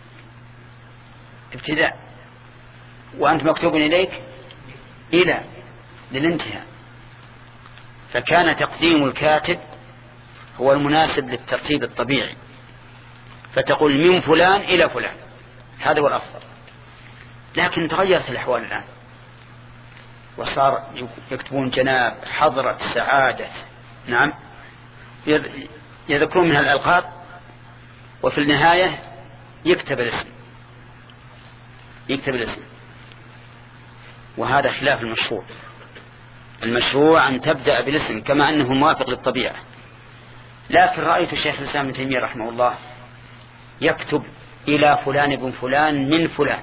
ابتداء وأنت مكتوب إليك إلى للانتهاء، فكان تقديم الكاتب هو المناسب للترتيب الطبيعي، فتقول من فلان إلى فلان، هذا هو الأفضل. لكن تغيرت الأحوال الآن وصار يكتبون جناب حضرة سعادة، نعم، يذكرون منها الألقاب وفي النهاية يكتب الاسم يكتب الاسم وهذا خلاف المشروع. المشروع أن تبدأ بالاسم كما أنه موافق للطبيعة. لكن رأيت الشيخ الإسلام ابن تيمية رحمه الله يكتب إلى فلان ابن فلان من فلان،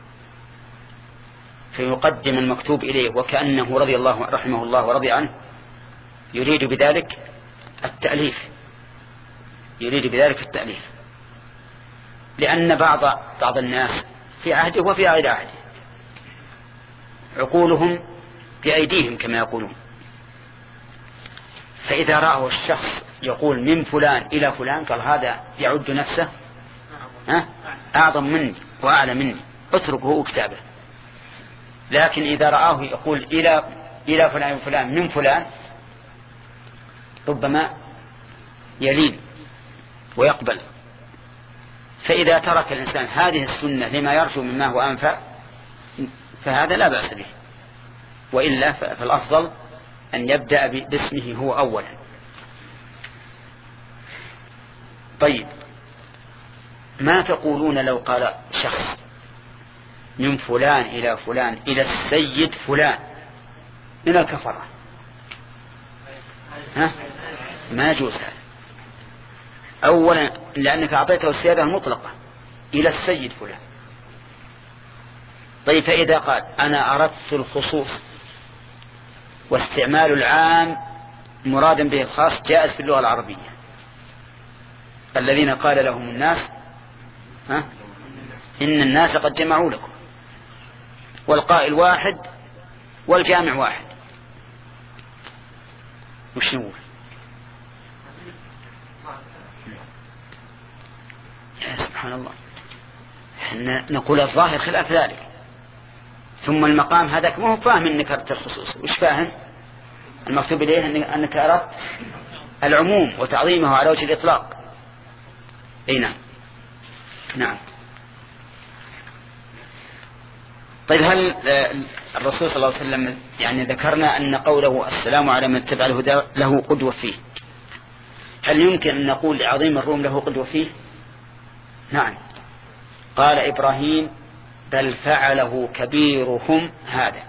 فيقدم المكتوب إليه وكأنه رضي الله رحمه الله ورضي عنه يريد بذلك التأليف يريد بذلك التأليف لأن بعض بعض الناس في عهده وفي غير عهده عقولهم بأيديهم كما يقولون، فإذا رأوا الشخص يقول من فلان إلى فلان قال هذا يعد نفسه ها أعظم مني وأعلى مني، اتركه كتابه. لكن إذا رآه يقول إلى إلى فلان فلان من فلان ربما يلين ويقبل. فإذا ترك الإنسان هذه السنة لما يرجو مما هو أنفع فهذا لا بأس به، وإلا فالأفضل أن يبدأ باسمه هو أولا. طيب، ما تقولون لو قال شخص من فلان إلى فلان إلى السيد فلان من الكفرة؟ ها؟ ما يجوز هذا. أولا لأنك أعطيته السيادة المطلقة إلى السيد فلان. طيب، فإذا قال أنا أردت الخصوص واستعمال العام مرادا به الخاص جائز في اللغة العربية، الذين قال لهم الناس ها إن الناس قد جمعوا لكم، والقائل واحد والجامع واحد، وش نقول؟ يا سبحان الله، نقول الظاهر خلاف ذلك. ثم المقام هذاك ما هو فاهم انك اردت الخصوص، وش فاهم؟ المكتوب اليه انك اردت العموم وتعظيمه على وجه الاطلاق. اي نعم نعم. طيب، هل الرسول صلى الله عليه وسلم يعني ذكرنا ان قوله السلام على من اتبع الهدى له قدوة فيه، هل يمكن ان نقول عظيم الروم له قدوة فيه؟ نعم، قال إبراهيم بل فعله كبيرهم هذا،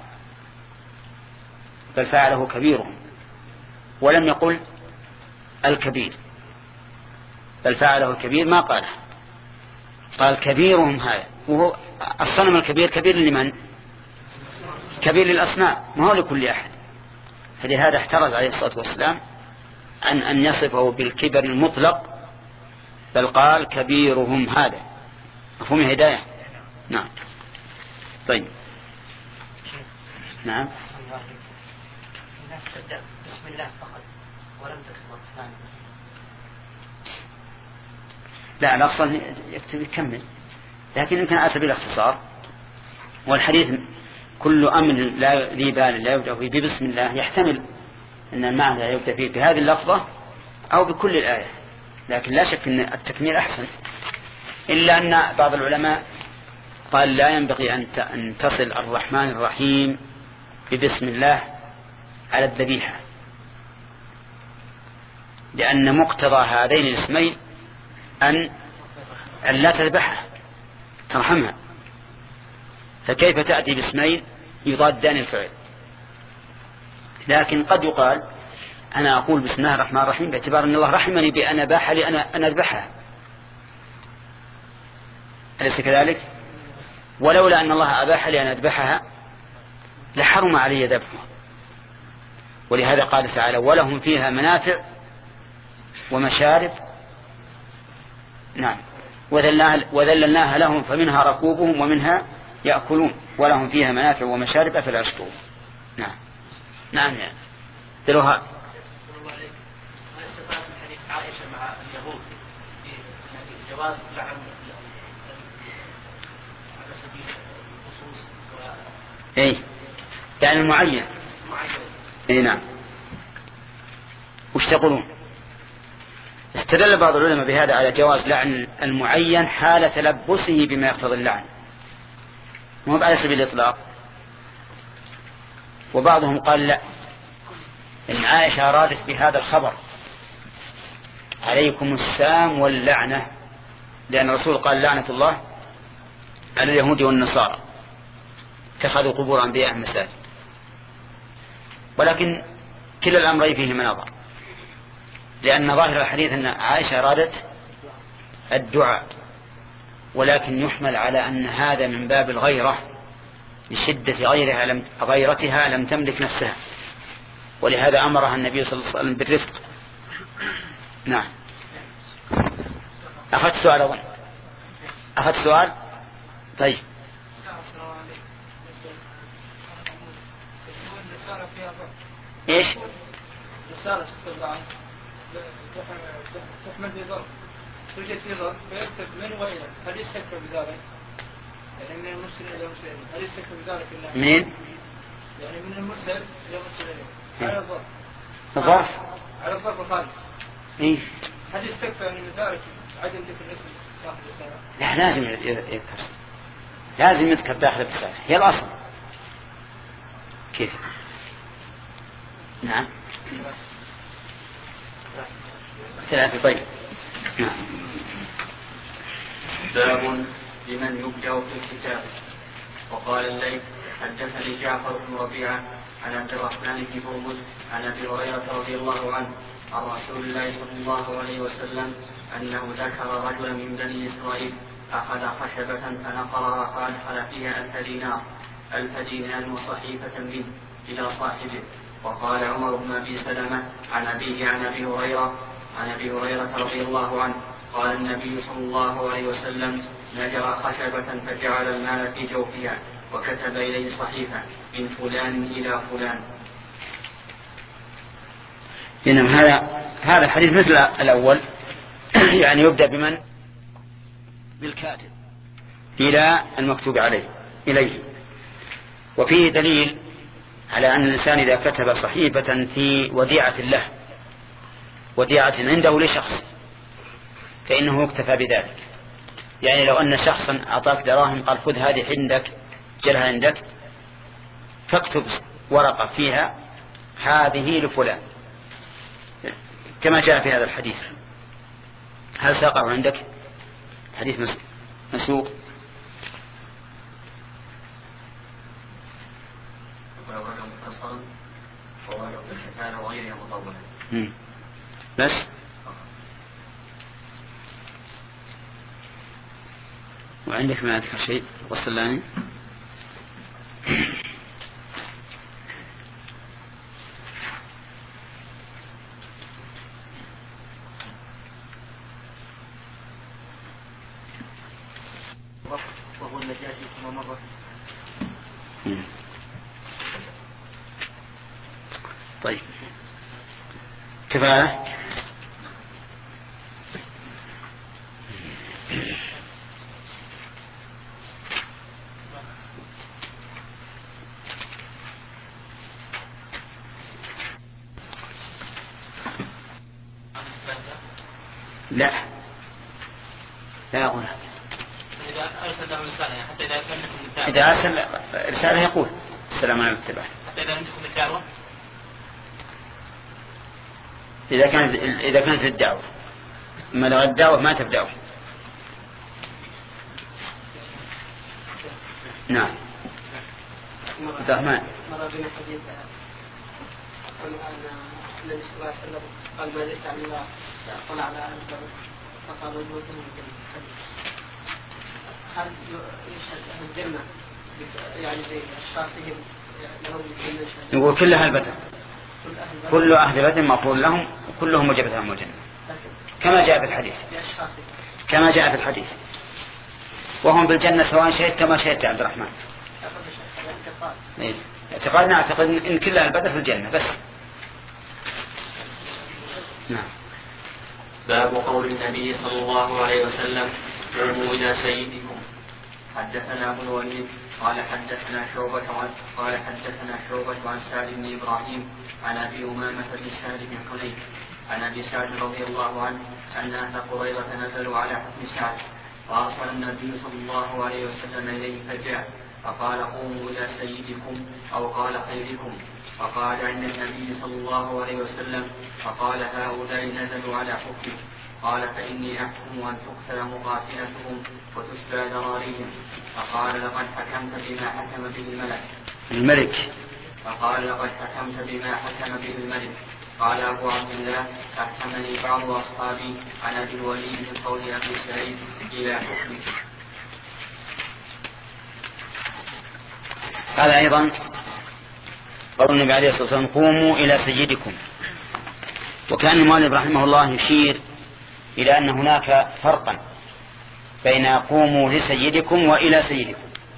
بل فعله كبيرهم، ولم يقل الكبير، بل فعله الكبير ما قاله، قال كبيرهم هذا. وهو الصنم الكبير كبير لمن؟ كبير للأصنام، ما هو لكل أحد. فلهذا احترز عليه الصلاة والسلام عن أن يصفه بالكبر المطلق، بل قال كبيرهم هذا. مفهوم الهداية؟ نعم. طيب نعم. الناس تبدأ بسم الله فقط ولم تكتب الرحمن. لا الأفضل يكتب يكمل، لكن يمكن على سبيل الاختصار. والحديث كل أمر لا ذي بال لا يبدأ فيه بسم الله يحتمل أن المعنى لا يبدأ فيه بهذه اللفظة أو بكل الآية، لكن لا شك أن التكميل أحسن، إلا أن بعض العلماء قال لا ينبغي أن تصل الرحمن الرحيم ببسم الله على الذبيحة، لأن مقتضى هذين الاسمين أن أن لا تذبحها ترحمها، فكيف تأتي باسمين يضادان الفعل؟ لكن قد يقال أنا أقول بسم الله الرحمن الرحيم باعتبار أن الله رحمني بأن أباح لي أنا أن أذبحها، أليس كذلك؟ ولولا أن الله أباح لي أن أذبحها لحرم علي ذبحها. ولهذا قال تعالى ولهم فيها منافع ومشارب، نعم، وذللناها لهم فمنها ركوبهم ومنها يأكلون ولهم فيها منافع ومشارب أفلا يشكرون. نعم نعم يعني دلوها. ما استفاد من حديث عائشة مع اليهود في جواز لعن على سبيل الخصوص و... اي يعني المعين. اي نعم. وش تقولون؟ استدل بعض العلماء بهذا على جواز لعن المعين حال تلبسه بما يقتضي اللعن، مو على سبيل الإطلاق. وبعضهم قال لا، إن عائشة أرادت بهذا الخبر عليكم السام واللعنة، لأن الرسول قال لعنة الله على اليهود والنصارى اتخذوا قبور أنبياء مساجد. ولكن كلا الأمرين فيه مناظر، لأن ظاهر الحديث أن عائشة أرادت الدعاء، ولكن يحمل على أن هذا من باب الغيرة لشدة غيرها لم غيرتها لم تملك نفسها، ولهذا أمرها النبي صلى الله عليه وسلم بالرفق. نعم. أخذت سؤال أظن. أخذت سؤال. طيب. إيش؟ رسالة تكتب تحمل في ظرف توجد في ظرف فيكتب من وإلى، هل يستكفى بذلك؟ يعني من المرسل إلى المرسل، هل يستكفى بذلك الله؟ منين؟ يعني من المرسل إلى المرسل إليه على الظرف. الظرف؟ على الظرف الخارجي. إيه؟ هل يستكفى من ذلك عدم ذكر الاسم داخل الرسالة؟ لا لازم يذكر، لازم يذكر داخل الرسالة، هي الأصل. كيف؟ نعم. ثلاثة. طيب. نعم. باب لمن يبدأ في الكتاب. وقال الليث حدثني جعفر بن ربيعة عن عبد الرحمن بن هرمز عن أبي هريرة رضي الله عنه عن رسول الله صلى الله عليه وسلم أنه ذكر رجلا من بني إسرائيل أخذ خشبة فنقرها فأدخل فيها ألف دينار ألف دينار وصحيفة منه إلى صاحبه. وقال عمر بن أبي سلمة عن أبيه عن أبي هريرة عن أبي هريرة رضي الله عنه قال النبي صلى الله عليه وسلم نجر خشبة فجعل المال في جوفها وكتب إليه صحيفة من فلان إلى فلان. إنما هذا هذا الحديث مثل الأول يعني يبدأ بمن؟ بالكاتب إلى المكتوب عليه إليه. وفيه دليل على أن الإنسان إذا كتب صحيفة في وديعة له، وديعة عنده لشخص، فإنه اكتفى بذلك. يعني لو أن شخصا أعطاك دراهم قال خذ هذه عندك جلها عندك، فاكتب ورقة فيها هذه لفلان كما جاء في هذا الحديث. هل ساقه عندك؟ حديث مسوق. ولو رجل مفصلا ولو كان غيره مطولا. بس وعندك ما أذكر شيء وصلاني؟ وهو النجاشي كما مر. طيب كفاية. لا لا أقول إذا أرسل له رسالة حتى إذا كان لكم إذا أرسل رسالة يقول السلام عليكم اتباع. حتى إذا عندكم الدعوة إذا كانت إذا كانت الدعوة، أما لو الدعوة ما تبدأه. نعم. عبد الرحمن. مر بنا حديث أن النبي صلى الله عليه وسلم قال ما زلت عن الله طلع على البر فقال وجوههم الجنة. هل يشهد أهل الجنة يعني بأشخاصهم لهم الجنة؟ يقول كل أهل بدر، كل أهل بدر مغفور لهم وكلهم وجبتهم الجنة كما جاء في الحديث، كما جاء في الحديث، وهم بالجنة سواء شهدت ما شهدت عبد الرحمن. اعتقادنا اعتقد إن كل أهل بدر في الجنة بس. نعم. باب قول النبي صلى الله عليه وسلم قوموا إلى سيدكم. حدثنا أبو الوليد قال حدثنا شعبة عن قال حدثنا شعبة عن سعد بن إبراهيم عن أبي أمامة بن سعد بن حنيف عن أبي سعد رضي الله عنه أن أهل قريظة نزلوا على حكم سعد فأرسل النبي صلى الله عليه وسلم إليه فجاء فقال قوموا إلى سيدكم أو قال خيركم فقال عند النبي صلى الله عليه وسلم فقال هؤلاء نزلوا على حكمه قال فإني أحكم أن تقتل مقاتلتهم وتسبى ذراريهم فقال لقد حكمت بما حكم به الملك الملك فقال لقد حكمت بما حكم به الملك. قال أبو عبد الله أحكمني بعض أصحابي عن أبي الوليد من قول أبي سعيد إلى حكمه. هذا أيضا قول النبي عليه الصلاة والسلام قوموا إلى سيدكم، وكان المؤلف رحمه الله يشير إلى أن هناك فرقا بين قوموا لسيدكم وإلى سيدكم.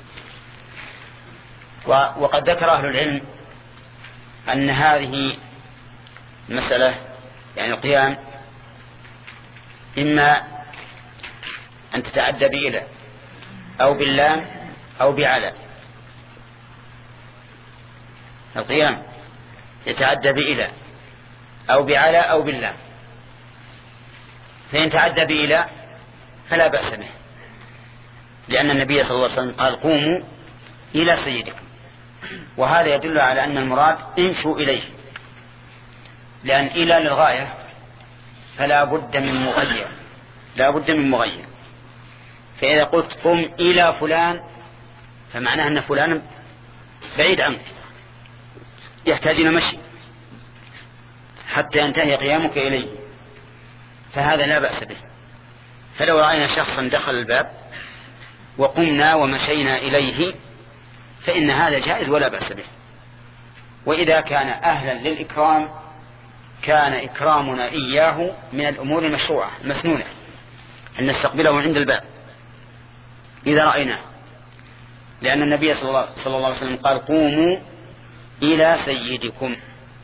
وقد ذكر أهل العلم أن هذه المسألة يعني القيام إما أن تتعدى بإلى أو باللام أو بعلى. القيام يتعدى بإلى أو بعلى أو باللام، فإن تعدى بإلى فلا بأس به، لأن النبي صلى الله عليه وسلم قال قوموا إلى سيدكم، وهذا يدل على أن المراد امشوا إليه، لأن إلى للغاية فلا بد من مغير، لا بد من مغير. فإذا قلت قم إلى فلان فمعناه أن فلان بعيد عنك يحتاج إلى مشي حتى ينتهي قيامك إليه، فهذا لا بأس به. فلو رأينا شخصا دخل الباب وقمنا ومشينا إليه فإن هذا جائز ولا بأس به. وإذا كان أهلا للإكرام كان إكرامنا إياه من الأمور المشروعة المسنونة أن نستقبله عند الباب إذا رأيناه، لأن النبي صلى الله عليه وسلم قال قوموا إلى سيدكم.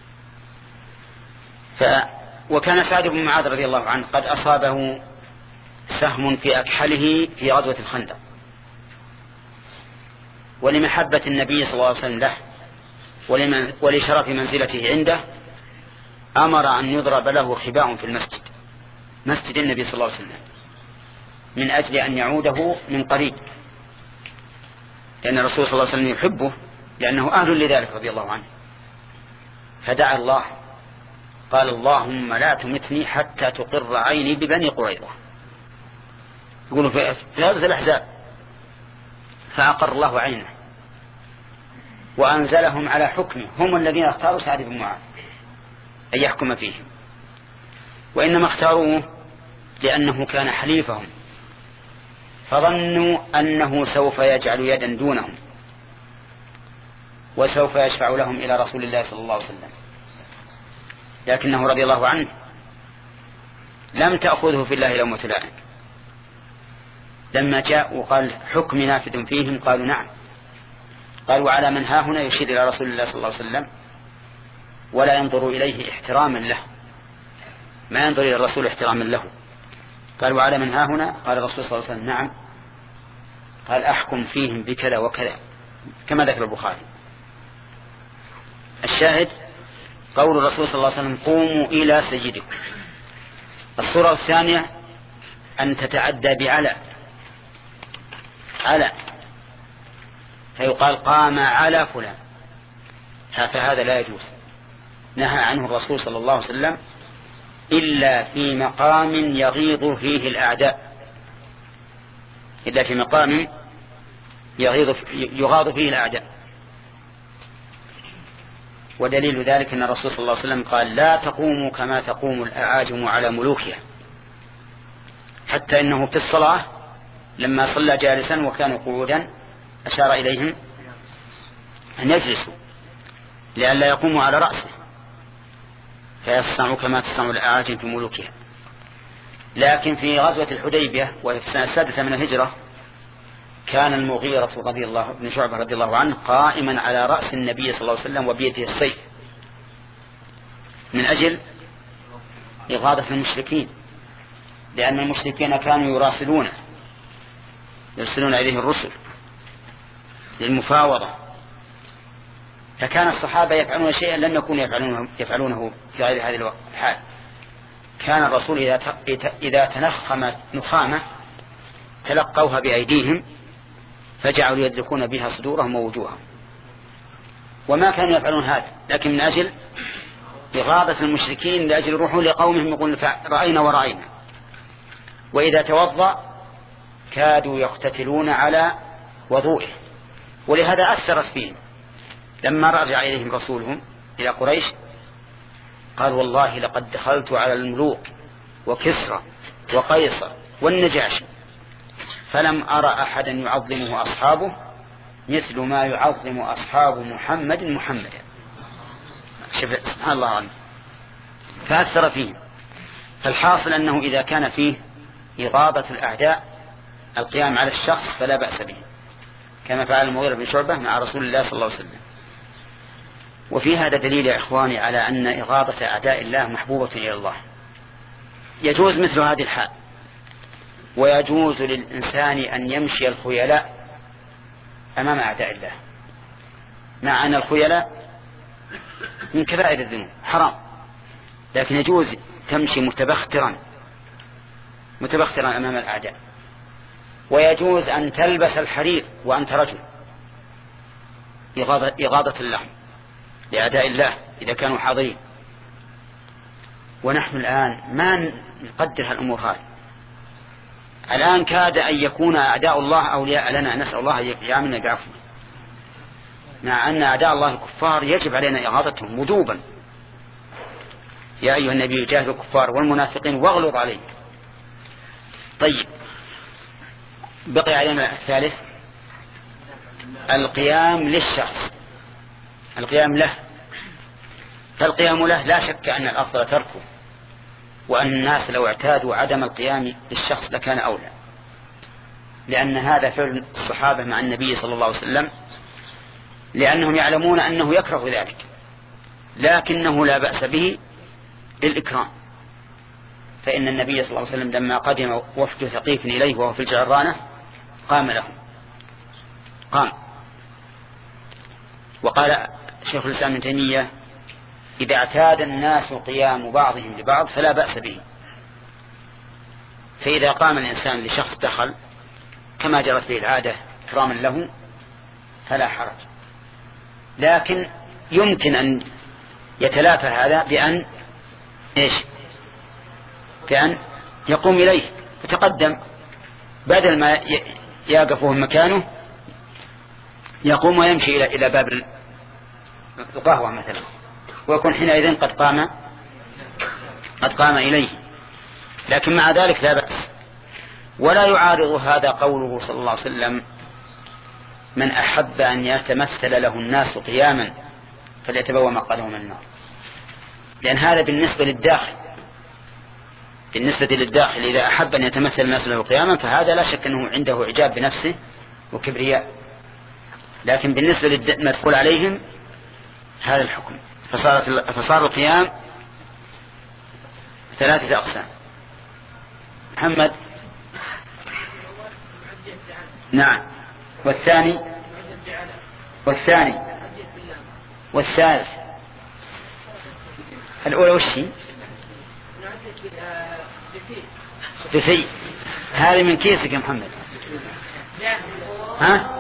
ف وكان سعد بن معاذ رضي الله عنه قد أصابه سهم في أكحله في غزوة الخندق، ولمحبة النبي صلى الله عليه وسلم له ولشرف منزلته عنده أمر أن يضرب له خباء في المسجد، مسجد النبي صلى الله عليه وسلم، من أجل أن يعوده من قريب، لأن الرسول صلى الله عليه وسلم يحبه لأنه أهل لذلك رضي الله عنه. فدعا الله قال اللهم لا تمتني حتى تقر عيني ببني قريظة، يقولوا في غزوة الأحزاب، فأقر الله عينه وأنزلهم على حكمه، هم الذين اختاروا سعد بن معاذ أن يحكم فيهم، وإنما اختاروه لأنه كان حليفهم، فظنوا أنه سوف يجعل يدا دونهم وسوف يشفع لهم إلى رسول الله صلى الله عليه وسلم، لكنه رضي الله عنه لم تأخذه في الله لومة لائم. لما جاء وقال حكم نافذ فيهم قالوا نعم. قال وعلى من ها هنا يشير إلى رسول الله صلى الله عليه وسلم ولا ينظر إليه احتراما له، ما ينظر إلى الرسول احتراما له. قال وعلى من ها هنا؟ قال الرسول صلى الله عليه وسلم نعم. قال أحكم فيهم بكذا وكذا كما ذكر البخاري. الشاهد قول الرسول صلى الله عليه وسلم قوموا إلى سيدكم. الصورة الثانية أن تتعدى بعلى على، فيقال قام على فلان، فهذا لا يجوز، نهى عنه الرسول صلى الله عليه وسلم إلا في مقام يغيظ فيه الأعداء، إلا في مقام يغيظ يغاض فيه الأعداء. ودليل ذلك أن الرسول صلى الله عليه وسلم قال لا تقوموا كما تقوم الأعاجم على ملوكها، حتى إنه في الصلاة لما صلى جالسا وكانوا قعودا أشار إليهم أن يجلسوا لئلا يقوموا على رأسه فيصنعوا كما تصنع الأعاجم في ملوكها. لكن في غزوة الحديبية وفي السنة السادسة من الهجرة كان المغيرة رضي الله بن شعبة رضي الله عنه قائما على رأس النبي صلى الله عليه وسلم وبيده السيف من أجل إغاظة المشركين، لأن المشركين كانوا يراسلونه يرسلون إليه الرسل للمفاوضة، فكان الصحابة يفعلون شيئا لم يكونوا يفعلونه, يفعلونه في غير هذه الحال. كان الرسول إذا تنخم نخامة تلقوها بأيديهم فجعلوا يدركون بها صدورهم ووجوههم، وما كانوا يفعلون هذا لكن من أجل إغاظة المشركين، لأجل روحوا لقومهم يقولون رأينا ورأينا. وإذا توضأ كادوا يقتتلون على وضوئه، ولهذا أثرت فيهم. لما رجع إليهم رسولهم إلى قريش قال والله لقد دخلت على الملوك وكسرى وقيصر والنجاشي فلم أرى أحدا يعظمه أصحابه مثل ما يعظم أصحاب محمد محمدا. سبحان الله عنه، فأثر فيه. فالحاصل أنه إذا كان فيه إغاظة الأعداء القيام على الشخص فلا بأس به، كما فعل المغيرة بن شعبة مع رسول الله صلى الله عليه وسلم. وفي هذا دليل يا إخواني على أن إغاظة أعداء الله محبوبة إلى الله. يجوز مثل هذه الحال، ويجوز للإنسان أن يمشي الخيلاء أمام أعداء الله، مع أن الخيلاء من كبائر الذنوب حرام، لكن يجوز تمشي متبخترا متبخترا أمام الأعداء. ويجوز أن تلبس الحرير وأنت رجل إغاظة اللحم لأعداء الله إذا كانوا حاضرين. ونحن الآن ما نقدر هالأمور هذه. الآن كاد أن يكون أعداء الله أولياء لنا، نسأل الله يعاملنا بعفوه، مع أن أعداء الله الكفار يجب علينا إغاظتهم وجوبا. يا أيها النبي جاهد الكفار والمنافقين واغلظ عليهم. طيب، بقي علينا الثالث القيام للشخص، القيام له. فالقيام له لا شك أن الأفضل تركه، وأن الناس لو اعتادوا عدم القيام للشخص لكان أولى، لأن هذا فعل الصحابة مع النبي صلى الله عليه وسلم، لأنهم يعلمون أنه يكره ذلك، لكنه لا بأس به للإكرام. فإن النبي صلى الله عليه وسلم لما قدم وفد ثقيف إليه وهو في الجعرانة قام له قام وقال شيخ الإسلام ابن تيمية إذا اعتاد الناس قيام بعضهم لبعض فلا بأس به. فإذا قام الإنسان لشخص دخل كما جرت به العادة إكراما له فلا حرج، لكن يمكن أن يتلافى هذا بأن إيش بأن يقوم إليه يتقدم، بدل ما يقفه مكانه يقوم ويمشي إلى إلى باب القهوة مثلا، ويكون حينئذ قد قام قد قام إليه، لكن مع ذلك لا بأس. ولا يعارض هذا قوله صلى الله عليه وسلم: من أحب أن يتمثل له الناس قياما فليتبوأ مقعده من النار، لأن هذا بالنسبة للداخل. بالنسبة للداخل إذا أحب أن يتمثل الناس له قياما فهذا لا شك أنه عنده إعجاب بنفسه وكبرياء، لكن بالنسبة للمدخول عليهم هذا الحكم. فصارت فصار القيام ثلاثة أقسام. محمد. نعم. والثاني والثاني والثالث. الأولى وش هي؟ بفي. هذه من كيسك يا محمد. ها؟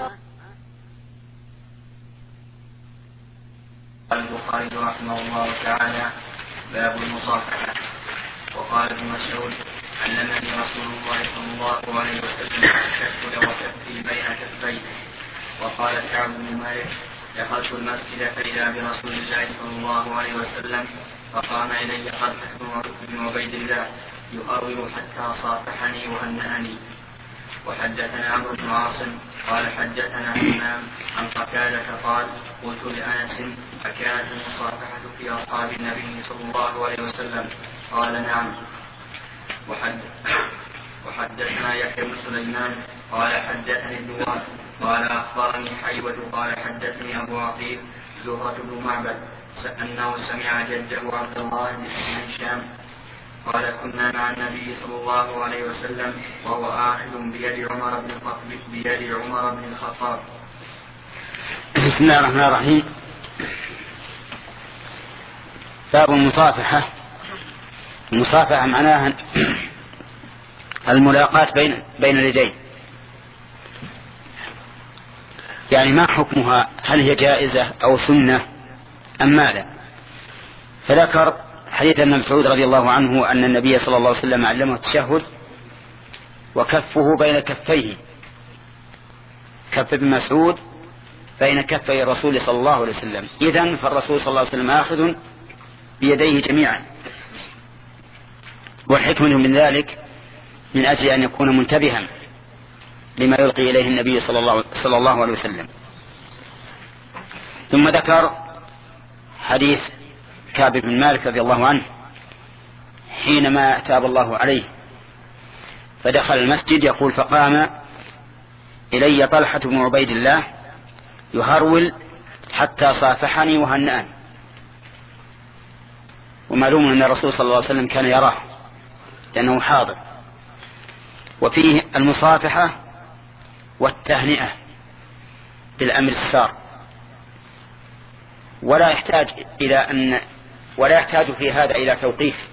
قال البخاري رحمه الله تعالى: باب المصافحة. وقال ابن مسعود: علمني رسول الله صلى الله عليه وسلم التشهد وكفي بين كفيه. وقال كعب بن مالك: دخلت المسجد فإذا برسول الله صلى الله عليه وسلم فقام إلي طلحة بن عبيد الله يهرول حتى صافحني وهنأني. وحدثنا عمرو بن عاصم قال حدثنا همام عن قتادة قال: قلت لأنس: أكانت المصافحة في أصحاب النبي صلى الله عليه وسلم؟ قال: نعم. وحد وحدثنا يحيى بن سليمان قال حدثني الدوار قال أخبرني حيوة قال حدثني أبو عقيل زهرة بن معبد أنه سمع جده عبد الله بن هشام قال: كنا مع النبي صلى الله عليه وسلم وهو آخذ بيد عمر بن بيد عمر بن الخطاب. بسم الله الرحمن الرحيم. باب المصافحة. المصافحة معناها الملاقاة بين بين اليدين، يعني ما حكمها؟ هل هي جائزة أو سنة أم ماذا؟ فذكر حديث ابن مسعود رضي الله عنه أن النبي صلى الله عليه وسلم علمه التشهد وكفه بين كفيه. كف ابن مسعود بين كفي الرسول صلى الله عليه وسلم، إذن فالرسول صلى الله عليه وسلم آخذ بيديه جميعا. والحكمة من ذلك من أجل أن يكون منتبها لما يلقي إليه النبي صلى الله, صلى الله عليه وسلم. ثم ذكر حديث كعب بن مالك رضي الله عنه حينما تاب الله عليه فدخل المسجد يقول: فقام إلي طلحة بن عبيد الله يهرول حتى صافحني وهنأني. ومعلوم أن الرسول صلى الله عليه وسلم كان يراه لأنه حاضر. وفيه المصافحة والتهنئة بالأمر السار، ولا يحتاج إلى أن ولا يحتاج في هذا إلى توقيف،